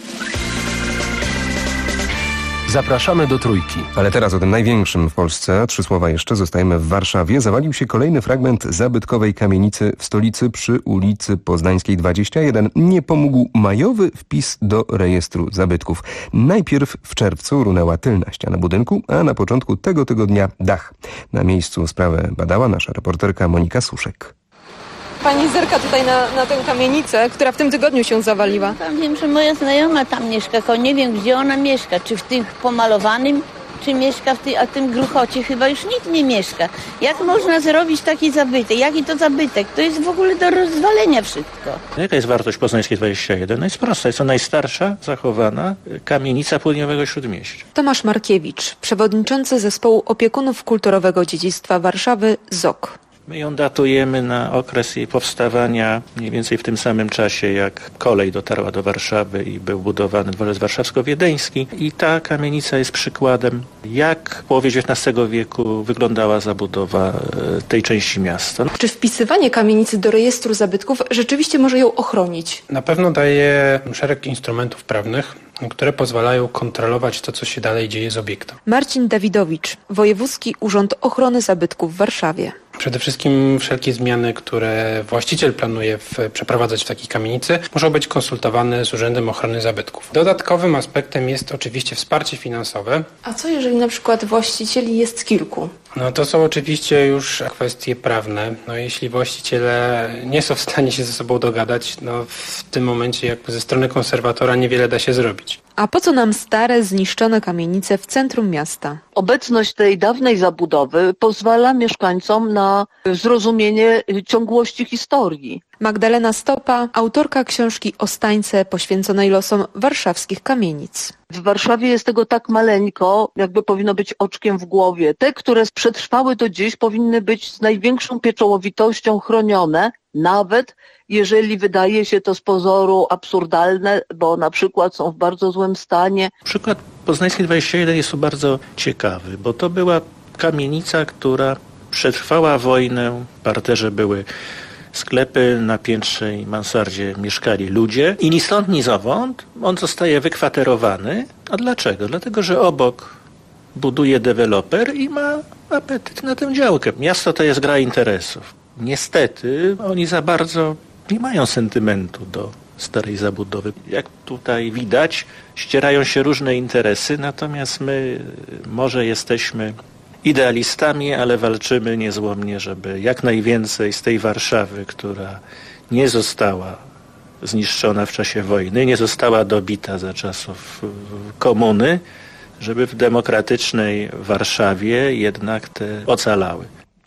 [SPEAKER 8] Zapraszamy do Trójki.
[SPEAKER 3] Ale teraz o tym największym w Polsce. 3 słowa jeszcze. Zostajemy w Warszawie. Zawalił się kolejny fragment zabytkowej kamienicy w stolicy przy ulicy Poznańskiej 21. Nie pomógł majowy wpis do rejestru zabytków. Najpierw w czerwcu runęła tylna ściana budynku, a na początku tego tygodnia dach. Na miejscu sprawę badała nasza reporterka Monika Suszek.
[SPEAKER 6] Pani zerka tutaj na tę kamienicę, która w tym tygodniu się zawaliła.
[SPEAKER 7] Tam wiem, że moja znajoma tam mieszka, tylko nie wiem, gdzie ona mieszka. Czy w tym pomalowanym, czy mieszka w tym gruchocie. Chyba już nikt nie mieszka. Jak można zrobić taki zabytek? Jaki to zabytek? To jest w ogóle do rozwalenia wszystko.
[SPEAKER 9] Jaka jest wartość Poznańskiej 21? No jest prosta. Jest to najstarsza zachowana kamienica południowego Śródmieścia.
[SPEAKER 6] Tomasz Markiewicz, przewodniczący Zespołu Opiekunów Kulturowego Dziedzictwa Warszawy ZOK.
[SPEAKER 9] My ją datujemy na okres jej powstawania mniej więcej w tym samym czasie, jak kolej dotarła do Warszawy i był budowany dworzec warszawsko-wiedeński. I ta kamienica jest przykładem, jak w połowie XIX wieku wyglądała zabudowa tej części miasta.
[SPEAKER 6] Czy wpisywanie kamienicy do rejestru zabytków rzeczywiście może ją ochronić?
[SPEAKER 10] Na pewno daje szereg instrumentów prawnych, które pozwalają kontrolować to, co się dalej dzieje z obiektem.
[SPEAKER 6] Marcin Dawidowicz, Wojewódzki Urząd Ochrony Zabytków w Warszawie.
[SPEAKER 10] Przede wszystkim wszelkie zmiany, które właściciel planuje przeprowadzać w takiej kamienicy, muszą być konsultowane z Urzędem Ochrony Zabytków. Dodatkowym aspektem jest oczywiście wsparcie finansowe.
[SPEAKER 6] A co jeżeli na przykład właścicieli jest kilku?
[SPEAKER 10] No to są oczywiście już kwestie prawne. No jeśli właściciele nie są w stanie się ze sobą dogadać, no w tym momencie jakby ze strony konserwatora niewiele da się zrobić.
[SPEAKER 6] A po co nam stare, zniszczone kamienice w centrum miasta?
[SPEAKER 11] Obecność tej dawnej zabudowy pozwala mieszkańcom na zrozumienie ciągłości historii.
[SPEAKER 6] Magdalena Stopa, autorka książki Ostańce poświęconej losom warszawskich kamienic.
[SPEAKER 11] W Warszawie jest tego tak maleńko, jakby powinno być oczkiem w głowie. Te, które przetrwały do dziś, powinny być z największą pieczołowitością chronione, nawet jeżeli wydaje się to z pozoru absurdalne, bo na przykład są w bardzo złym stanie.
[SPEAKER 9] Przykład Poznańskiej 21 jest tu bardzo ciekawy, bo to była kamienica, która przetrwała wojnę. W parterze były sklepy, na piętrze i mansardzie mieszkali ludzie i ni stąd, ni zowąd on zostaje wykwaterowany. A dlaczego? Dlatego, że obok buduje deweloper i ma apetyt na tę działkę. Miasto to jest gra interesów. Niestety oni za bardzo nie mają sentymentu do starej zabudowy. Jak tutaj widać, ścierają się różne interesy, natomiast my może jesteśmy idealistami, ale walczymy niezłomnie, żeby jak najwięcej z tej Warszawy, która nie została zniszczona w czasie wojny, nie została dobita za czasów komuny, żeby w demokratycznej Warszawie jednak te ocalały.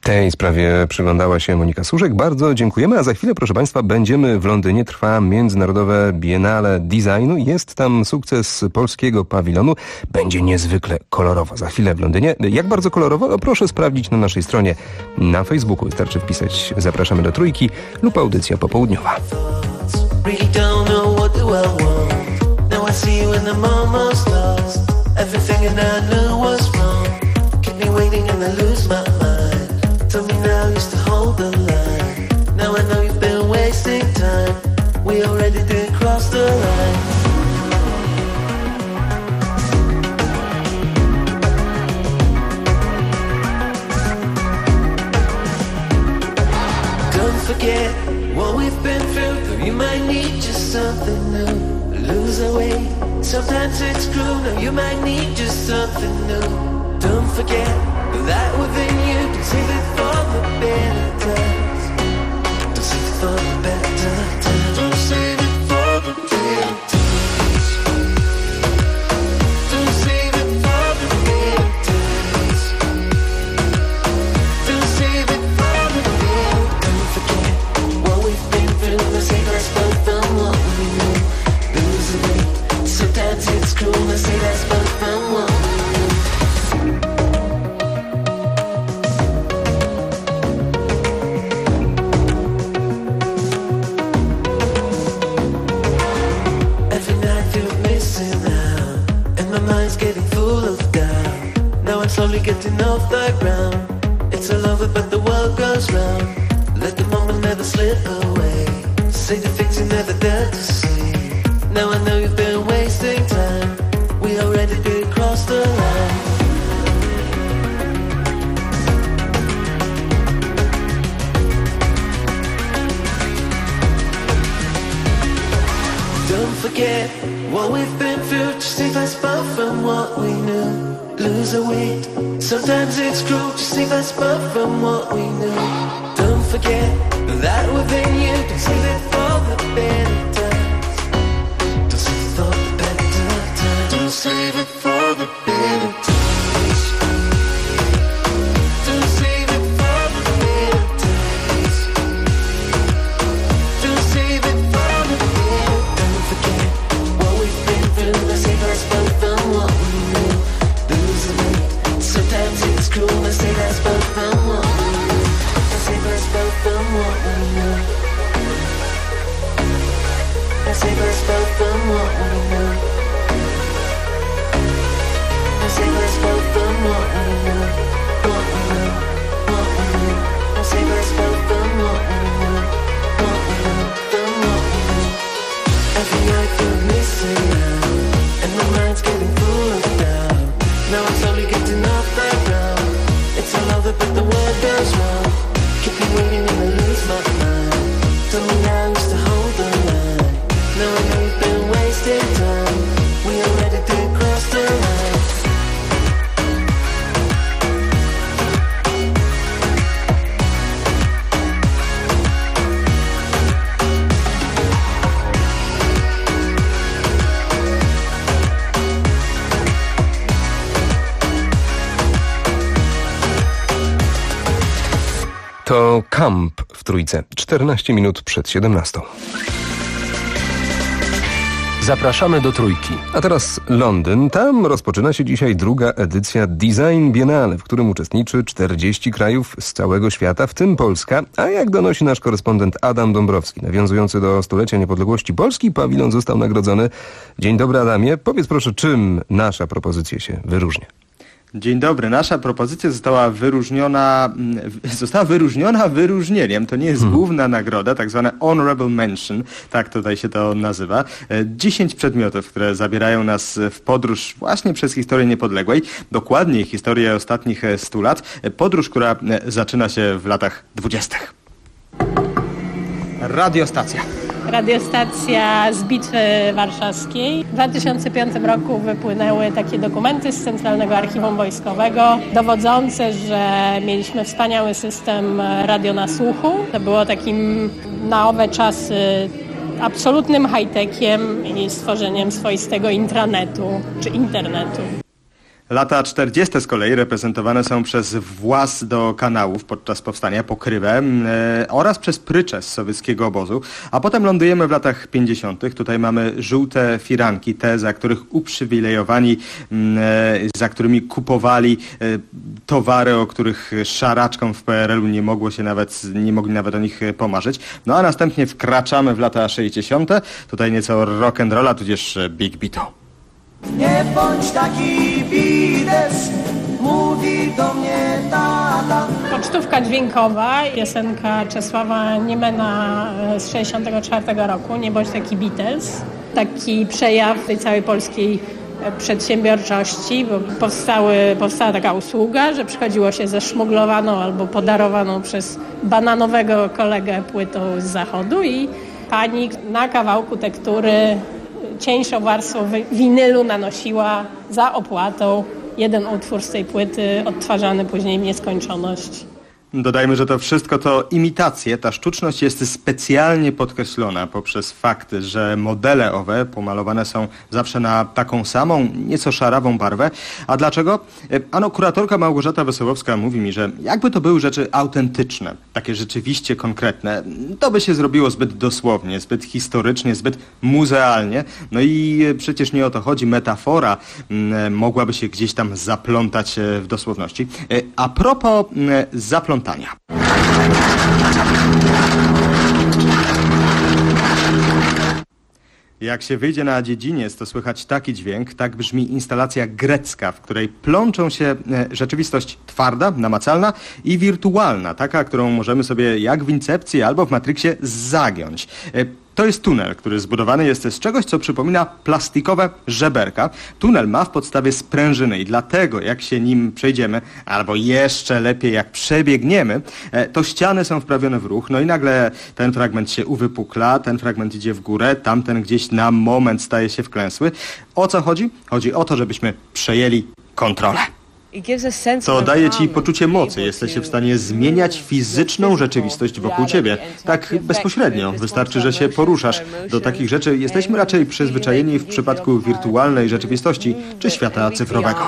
[SPEAKER 3] Tej sprawie przyglądała się Monika Surzek. Bardzo dziękujemy, a za chwilę, proszę Państwa, będziemy w Londynie. Trwa Międzynarodowe Biennale Designu. Jest tam sukces polskiego pawilonu. Będzie niezwykle kolorowo. Za chwilę w Londynie. Jak bardzo kolorowo? No, proszę sprawdzić na naszej stronie na Facebooku. Wystarczy wpisać Zapraszamy do Trójki lub Audycja Popołudniowa.
[SPEAKER 19] Tell me now, used to hold the line. Now I know you've been wasting time. We already did cross the line. Don't forget what we've been through. You might need just something new. Lose our way. Sometimes it's cruel. No, you might need just something new. Don't forget that within you, to save it for the better times. To save it for the better times. To save it for the better times. To save it for the better times. To save it for the better. Don't forget what we've been through. To save us both from what we knew. Lose the way. Sometimes it's cruel to save us both from what we knew. Slowly getting off the ground. It's all over but the world goes round. Let the moment never slip away. Say the things you never dared to say. Now I know you've been wasting time. We already did cross the line. Don't forget what we've been through. To save us both from what we knew. Lose a weight. Sometimes it's cruel to save us both from what we knew. Don't forget that within you, to save it for the better times. To save it for the better times. To save it for the better times. To save it for the better times. To save it for the better. Don't forget what we've been through. To save us both from what we knew. Sometimes it's cruel to save us both from what we knew. To save us both from what we knew. To save us both from what we knew. To save us both from what we knew. What we knew, what we knew. To save us both from what we knew. What we knew, from what we knew. Every night we're missing out, and my mind's getting full of doubt. Now I'm slowly getting off the ground. It's all over but the world goes round. Keep me waiting and I lose my mind. Tell me now I used to hold the line. Now I know you've been wasting time. We already did cross the line.
[SPEAKER 3] To Camp w Trójce. 14 minut przed 17.
[SPEAKER 8] Zapraszamy do Trójki.
[SPEAKER 3] A teraz Londyn. Tam rozpoczyna się dzisiaj druga edycja Design Biennale, w którym uczestniczy 40 krajów z całego świata, w tym Polska. A jak donosi nasz korespondent Adam Dąbrowski, nawiązujący do stulecia niepodległości Polski, pawilon został nagrodzony. Dzień dobry, Adamie. Powiedz proszę, czym nasza propozycja się wyróżnia?
[SPEAKER 2] Dzień dobry. Nasza propozycja została wyróżniona wyróżnieniem. To nie jest główna nagroda, tak zwane honorable mention, tak tutaj się to nazywa. 10 przedmiotów, które zabierają nas w podróż właśnie przez historię niepodległej, dokładniej historię ostatnich 100 lat. Podróż, która zaczyna się w latach 20. Radiostacja.
[SPEAKER 5] Radiostacja z Bitwy Warszawskiej. W 2005 roku wypłynęły takie dokumenty z Centralnego Archiwum Wojskowego dowodzące, że mieliśmy wspaniały system radionasłuchu. To było takim na owe czasy absolutnym high-techiem i stworzeniem swoistego intranetu czy internetu.
[SPEAKER 2] Lata 40. z kolei reprezentowane są przez właz do kanałów podczas powstania, pokrywę oraz przez prycze z sowieckiego obozu, a potem lądujemy w latach 50. Tutaj mamy żółte firanki, te, za których uprzywilejowani, za którymi kupowali towary, o których szaraczkom w PRL-u nie mogli nawet o nich pomarzyć. No a następnie wkraczamy w lata 60. Tutaj nieco rock'n'rolla, tudzież big beatu.
[SPEAKER 19] Nie bądź taki bides, mówi do mnie tata.
[SPEAKER 5] Pocztówka dźwiękowa, piosenka Czesława Niemena z 64 roku, Nie bądź taki Beatles. Taki przejaw tej całej polskiej przedsiębiorczości, bo powstała taka usługa, że przychodziło się ze szmuglowaną albo podarowaną przez bananowego kolegę płytą z zachodu i pani na kawałku tektury cieńszą warstwą winylu nanosiła za opłatą jeden utwór z tej płyty, odtwarzany później w nieskończoność.
[SPEAKER 2] Dodajmy, że to wszystko to imitacje. Ta sztuczność jest specjalnie podkreślona poprzez fakt, że modele owe pomalowane są zawsze na taką samą, nieco szarawą barwę. A dlaczego? Ano, kuratorka Małgorzata Wesołowska mówi mi, że jakby to były rzeczy autentyczne, takie rzeczywiście konkretne, to by się zrobiło zbyt dosłownie, zbyt historycznie, zbyt muzealnie. No i przecież nie o to chodzi. Metafora mogłaby się gdzieś tam zaplątać w dosłowności. A propos zaplątania. Jak się wyjdzie na dziedziniec, to słychać taki dźwięk, tak brzmi instalacja grecka, w której plączą się rzeczywistość twarda, namacalna i wirtualna, taka, którą możemy sobie jak w Incepcji albo w Matrixie zagiąć. To jest tunel, który zbudowany jest z czegoś, co przypomina plastikowe żeberka. Tunel ma w podstawie sprężyny i dlatego jak się nim przejdziemy, albo jeszcze lepiej jak przebiegniemy, to ściany są wprawione w ruch, no i nagle ten fragment się uwypukla, ten fragment idzie w górę, tamten gdzieś na moment staje się wklęsły. O co chodzi? Chodzi o to, żebyśmy przejęli kontrolę. To daje ci poczucie mocy. Jesteś w stanie zmieniać fizyczną rzeczywistość wokół ciebie. Tak bezpośrednio. Wystarczy, że się poruszasz. Do takich rzeczy jesteśmy raczej przyzwyczajeni w przypadku wirtualnej rzeczywistości czy świata cyfrowego.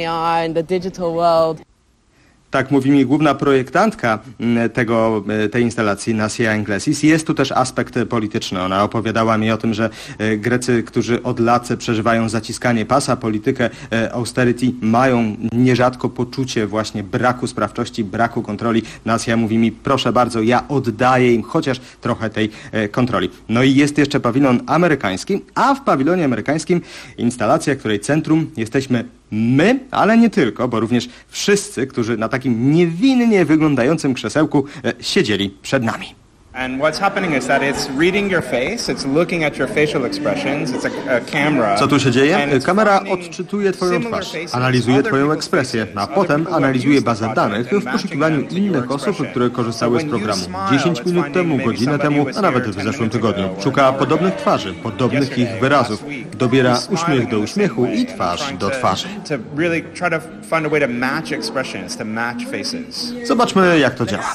[SPEAKER 2] Tak mówi mi główna projektantka tej instalacji, Nasia Inglesis. Jest tu też aspekt polityczny. Ona opowiadała mi o tym, że Grecy, którzy od lat przeżywają zaciskanie pasa, politykę austerity, mają nierzadko poczucie właśnie braku sprawczości, braku kontroli. Nasia mówi mi, proszę bardzo, ja oddaję im chociaż trochę tej kontroli. No i jest jeszcze pawilon amerykański, a w pawilonie amerykańskim instalacja, której centrum jesteśmy my, ale nie tylko, bo również wszyscy, którzy na takim niewinnie wyglądającym krzesełku siedzieli przed nami.
[SPEAKER 12] And what's happening is that it's reading your face, it's looking at your facial expressions, it's a camera.
[SPEAKER 2] Co tu się dzieje? Kamera odczytuje twoją twarz, analizuje twoją ekspresję, a potem analizuje bazę danych w poszukiwaniu innych osób, które korzystały z programu 10 minut temu, godzinę temu, a nawet w zeszłym tygodniu. Szuka podobnych twarzy, podobnych ich wyrazów. Dobiera uśmiech do uśmiechu i twarz do twarzy. Zobaczmy, jak to działa.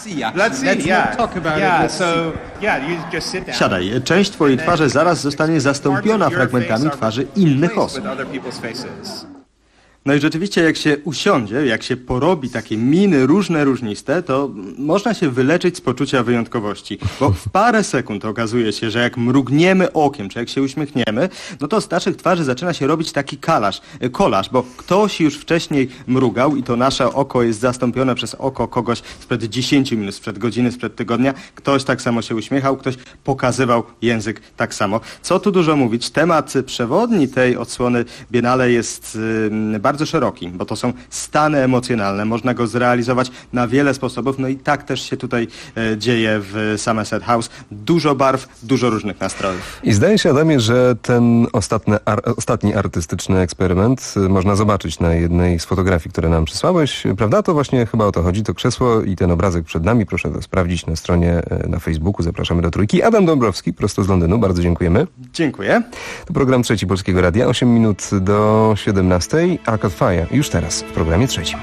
[SPEAKER 2] Siadaj. Część twojej twarzy zaraz zostanie zastąpiona fragmentami twarzy innych osób. No i rzeczywiście jak się usiądzie, jak się porobi takie miny różne, różniste, to można się wyleczyć z poczucia wyjątkowości. Bo w parę sekund okazuje się, że jak mrugniemy okiem, czy jak się uśmiechniemy, no to z naszych twarzy zaczyna się robić taki kolaż, bo ktoś już wcześniej mrugał i to nasze oko jest zastąpione przez oko kogoś sprzed 10 minut, sprzed godziny, sprzed tygodnia. Ktoś tak samo się uśmiechał, ktoś pokazywał język tak samo. Co tu dużo mówić, temat przewodni tej odsłony Biennale jest bardzo szeroki, bo to są stany emocjonalne. Można go zrealizować na wiele sposobów, no i tak też się tutaj dzieje w Somerset House. Dużo barw, dużo różnych nastrojów.
[SPEAKER 3] I zdaje się, Adamie, że ten ostatni artystyczny eksperyment można zobaczyć na jednej z fotografii, które nam przysłałeś. Prawda? To właśnie chyba o to chodzi. To krzesło i ten obrazek przed nami. Proszę to sprawdzić na stronie na Facebooku. Zapraszamy do Trójki. Adam Dąbrowski, prosto z Londynu. Bardzo dziękujemy.
[SPEAKER 2] Dziękuję.
[SPEAKER 3] To program Trzeci Polskiego Radia. 8 minut do 17. Arcade Fire. Już teraz w programie trzecim.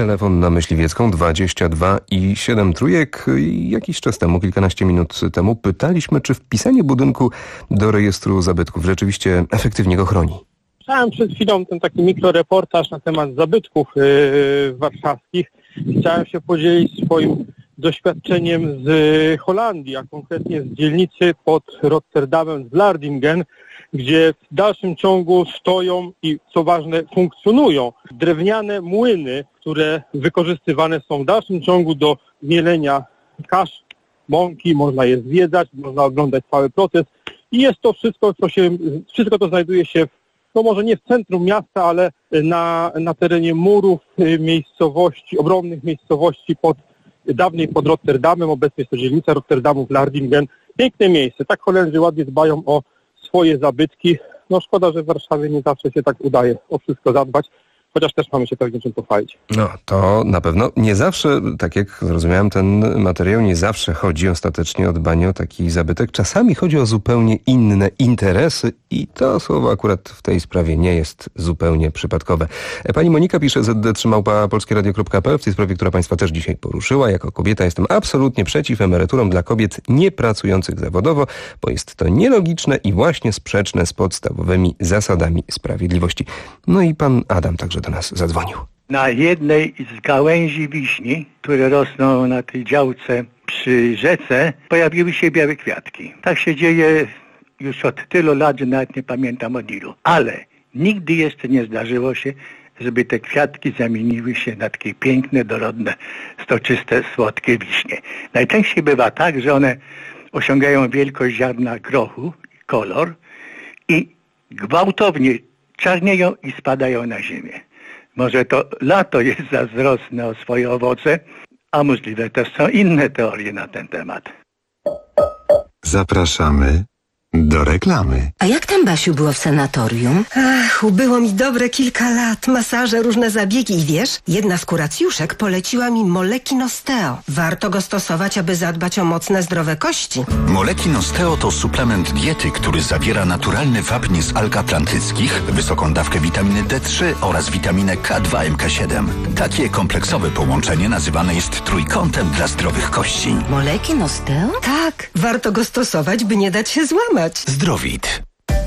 [SPEAKER 3] telefon na Myśliwiecką 22 i 7 trójek. Jakiś czas temu, kilkanaście minut temu, pytaliśmy, czy wpisanie budynku do rejestru zabytków rzeczywiście efektywnie go chroni.
[SPEAKER 13] Słyszałem przed chwilą ten taki mikroreportaż na temat zabytków warszawskich. Chciałem się podzielić swoim doświadczeniem z Holandii, a konkretnie z dzielnicy pod Rotterdamem, z Vlaardingen, gdzie w dalszym ciągu stoją i, co ważne, funkcjonują drewniane młyny, które wykorzystywane są w dalszym ciągu do mielenia kasz, mąki, można je zwiedzać, można oglądać cały proces i jest to wszystko to znajduje się no może nie w centrum miasta, ale na terenie murów miejscowości, ogromnych miejscowości dawniej pod Rotterdamem, obecnie jest to dzielnica Rotterdamu, Vlaardingen. Piękne miejsce, tak Holendrzy ładnie dbają o swoje zabytki. No szkoda, że w Warszawie nie zawsze się tak udaje o wszystko zadbać, chociaż też mamy się pewnie czym pochwalić.
[SPEAKER 3] No to na pewno nie zawsze, tak jak zrozumiałem ten materiał, nie zawsze chodzi ostatecznie o dbanie o taki zabytek. Czasami chodzi o zupełnie inne interesy i to słowo akurat w tej sprawie nie jest zupełnie przypadkowe. Pani Monika pisze zd3@polskieradio.pl w tej sprawie, która Państwa też dzisiaj poruszyła. Jako kobieta jestem absolutnie przeciw emeryturom dla kobiet niepracujących zawodowo, bo jest to nielogiczne i właśnie sprzeczne z podstawowymi zasadami sprawiedliwości. No i pan Adam także do nas zadzwonił.
[SPEAKER 14] Na jednej z gałęzi wiśni, które rosną na tej działce przy rzece, pojawiły się białe kwiatki. Tak się dzieje już od tylu lat, że nawet nie pamiętam od ilu. Ale nigdy jeszcze nie zdarzyło się, żeby te kwiatki zamieniły się na takie piękne, dorodne, soczyste, słodkie wiśnie. Najczęściej bywa tak, że one osiągają wielkość ziarna grochu, kolor i gwałtownie czarnieją i spadają na ziemię. Może to lato jest zazdrosne o swoje owoce, a możliwe też są inne teorie na ten temat.
[SPEAKER 4] Zapraszamy do reklamy.
[SPEAKER 15] A jak tam, Basiu, było w sanatorium?
[SPEAKER 16] Ach, ubyło mi dobre kilka lat. Masaże, różne zabiegi i wiesz, jedna z kuracjuszek poleciła mi Molekin Osteo. Warto go stosować, aby zadbać o mocne, zdrowe kości.
[SPEAKER 17] Molekin Osteo to suplement diety, który zawiera naturalny wapń z alg atlantyckich, wysoką dawkę witaminy D3 oraz witaminę K2 MK7. Takie kompleksowe połączenie nazywane jest trójkątem dla zdrowych kości.
[SPEAKER 15] Molekin Osteo?
[SPEAKER 16] Tak, warto go stosować, by nie dać się złamać.
[SPEAKER 17] Zdrowit.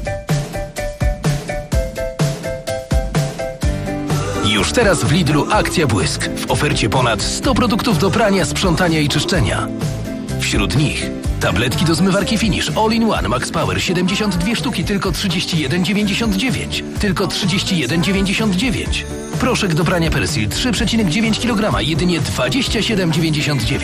[SPEAKER 8] Już teraz w Lidlu akcja Błysk. W ofercie ponad 100 produktów do prania, sprzątania i czyszczenia. Wśród nich tabletki do zmywarki Finish All-in-One Max Power 72 sztuki, tylko 31,99. Tylko 31,99. Proszek do prania Persil 3,9 kg, jedynie 27,99.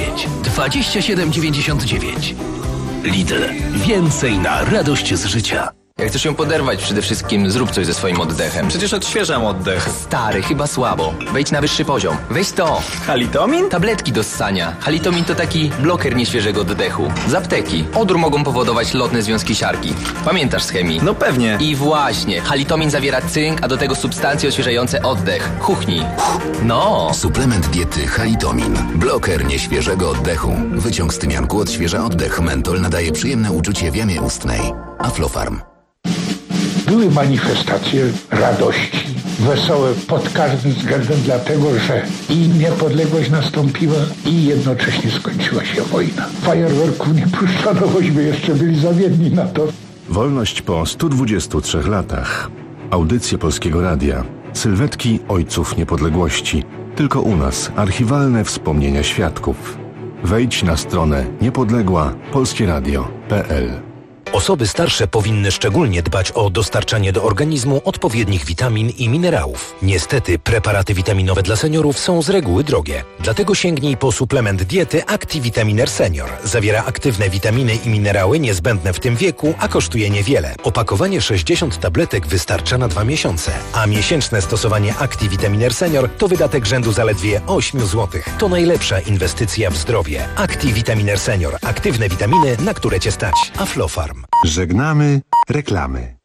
[SPEAKER 8] 27,99. Lidl. Więcej na radość z życia.
[SPEAKER 18] Jak chcesz ją poderwać, przede wszystkim zrób coś ze swoim oddechem.
[SPEAKER 20] Przecież odświeżam oddech.
[SPEAKER 18] Stary, chyba słabo. Wejdź na wyższy poziom. Weź to.
[SPEAKER 20] Halitomin?
[SPEAKER 18] Tabletki do ssania. Halitomin to taki bloker nieświeżego oddechu. Z apteki. Odór mogą powodować lotne związki siarki. Pamiętasz z chemii?
[SPEAKER 20] No pewnie.
[SPEAKER 18] I właśnie. Halitomin zawiera cynk, a do tego substancje odświeżające oddech. Chuchnij. No.
[SPEAKER 35] Suplement diety Halitomin. Bloker nieświeżego oddechu. Wyciąg z tymianku odświeża oddech. Mentol nadaje przyjemne uczucie w jamie ustnej. Aflofarm.
[SPEAKER 21] Były manifestacje radości, wesołe pod każdym względem, dlatego że i niepodległość nastąpiła i jednocześnie skończyła się wojna. Fajerwerków nie puszczano, choćby jeszcze byli zawiedni na to.
[SPEAKER 22] Wolność po 123 latach. Audycje Polskiego Radia. Sylwetki ojców niepodległości. Tylko u nas archiwalne wspomnienia świadków. Wejdź na stronę niepodległa.polskieradio.pl.
[SPEAKER 23] Osoby starsze powinny szczególnie dbać o dostarczanie do organizmu odpowiednich witamin i minerałów. Niestety preparaty witaminowe dla seniorów są z reguły drogie. Dlatego sięgnij po suplement diety ActiVitaminer Senior. Zawiera aktywne witaminy i minerały niezbędne w tym wieku, a kosztuje niewiele. Opakowanie 60 tabletek wystarcza na 2 miesiące, a miesięczne stosowanie ActiVitaminer Senior to wydatek rzędu zaledwie 8 zł. To najlepsza inwestycja w zdrowie. ActiVitaminer Senior. Aktywne witaminy, na które Cię stać. Aflofarm.
[SPEAKER 4] Żegnamy reklamy.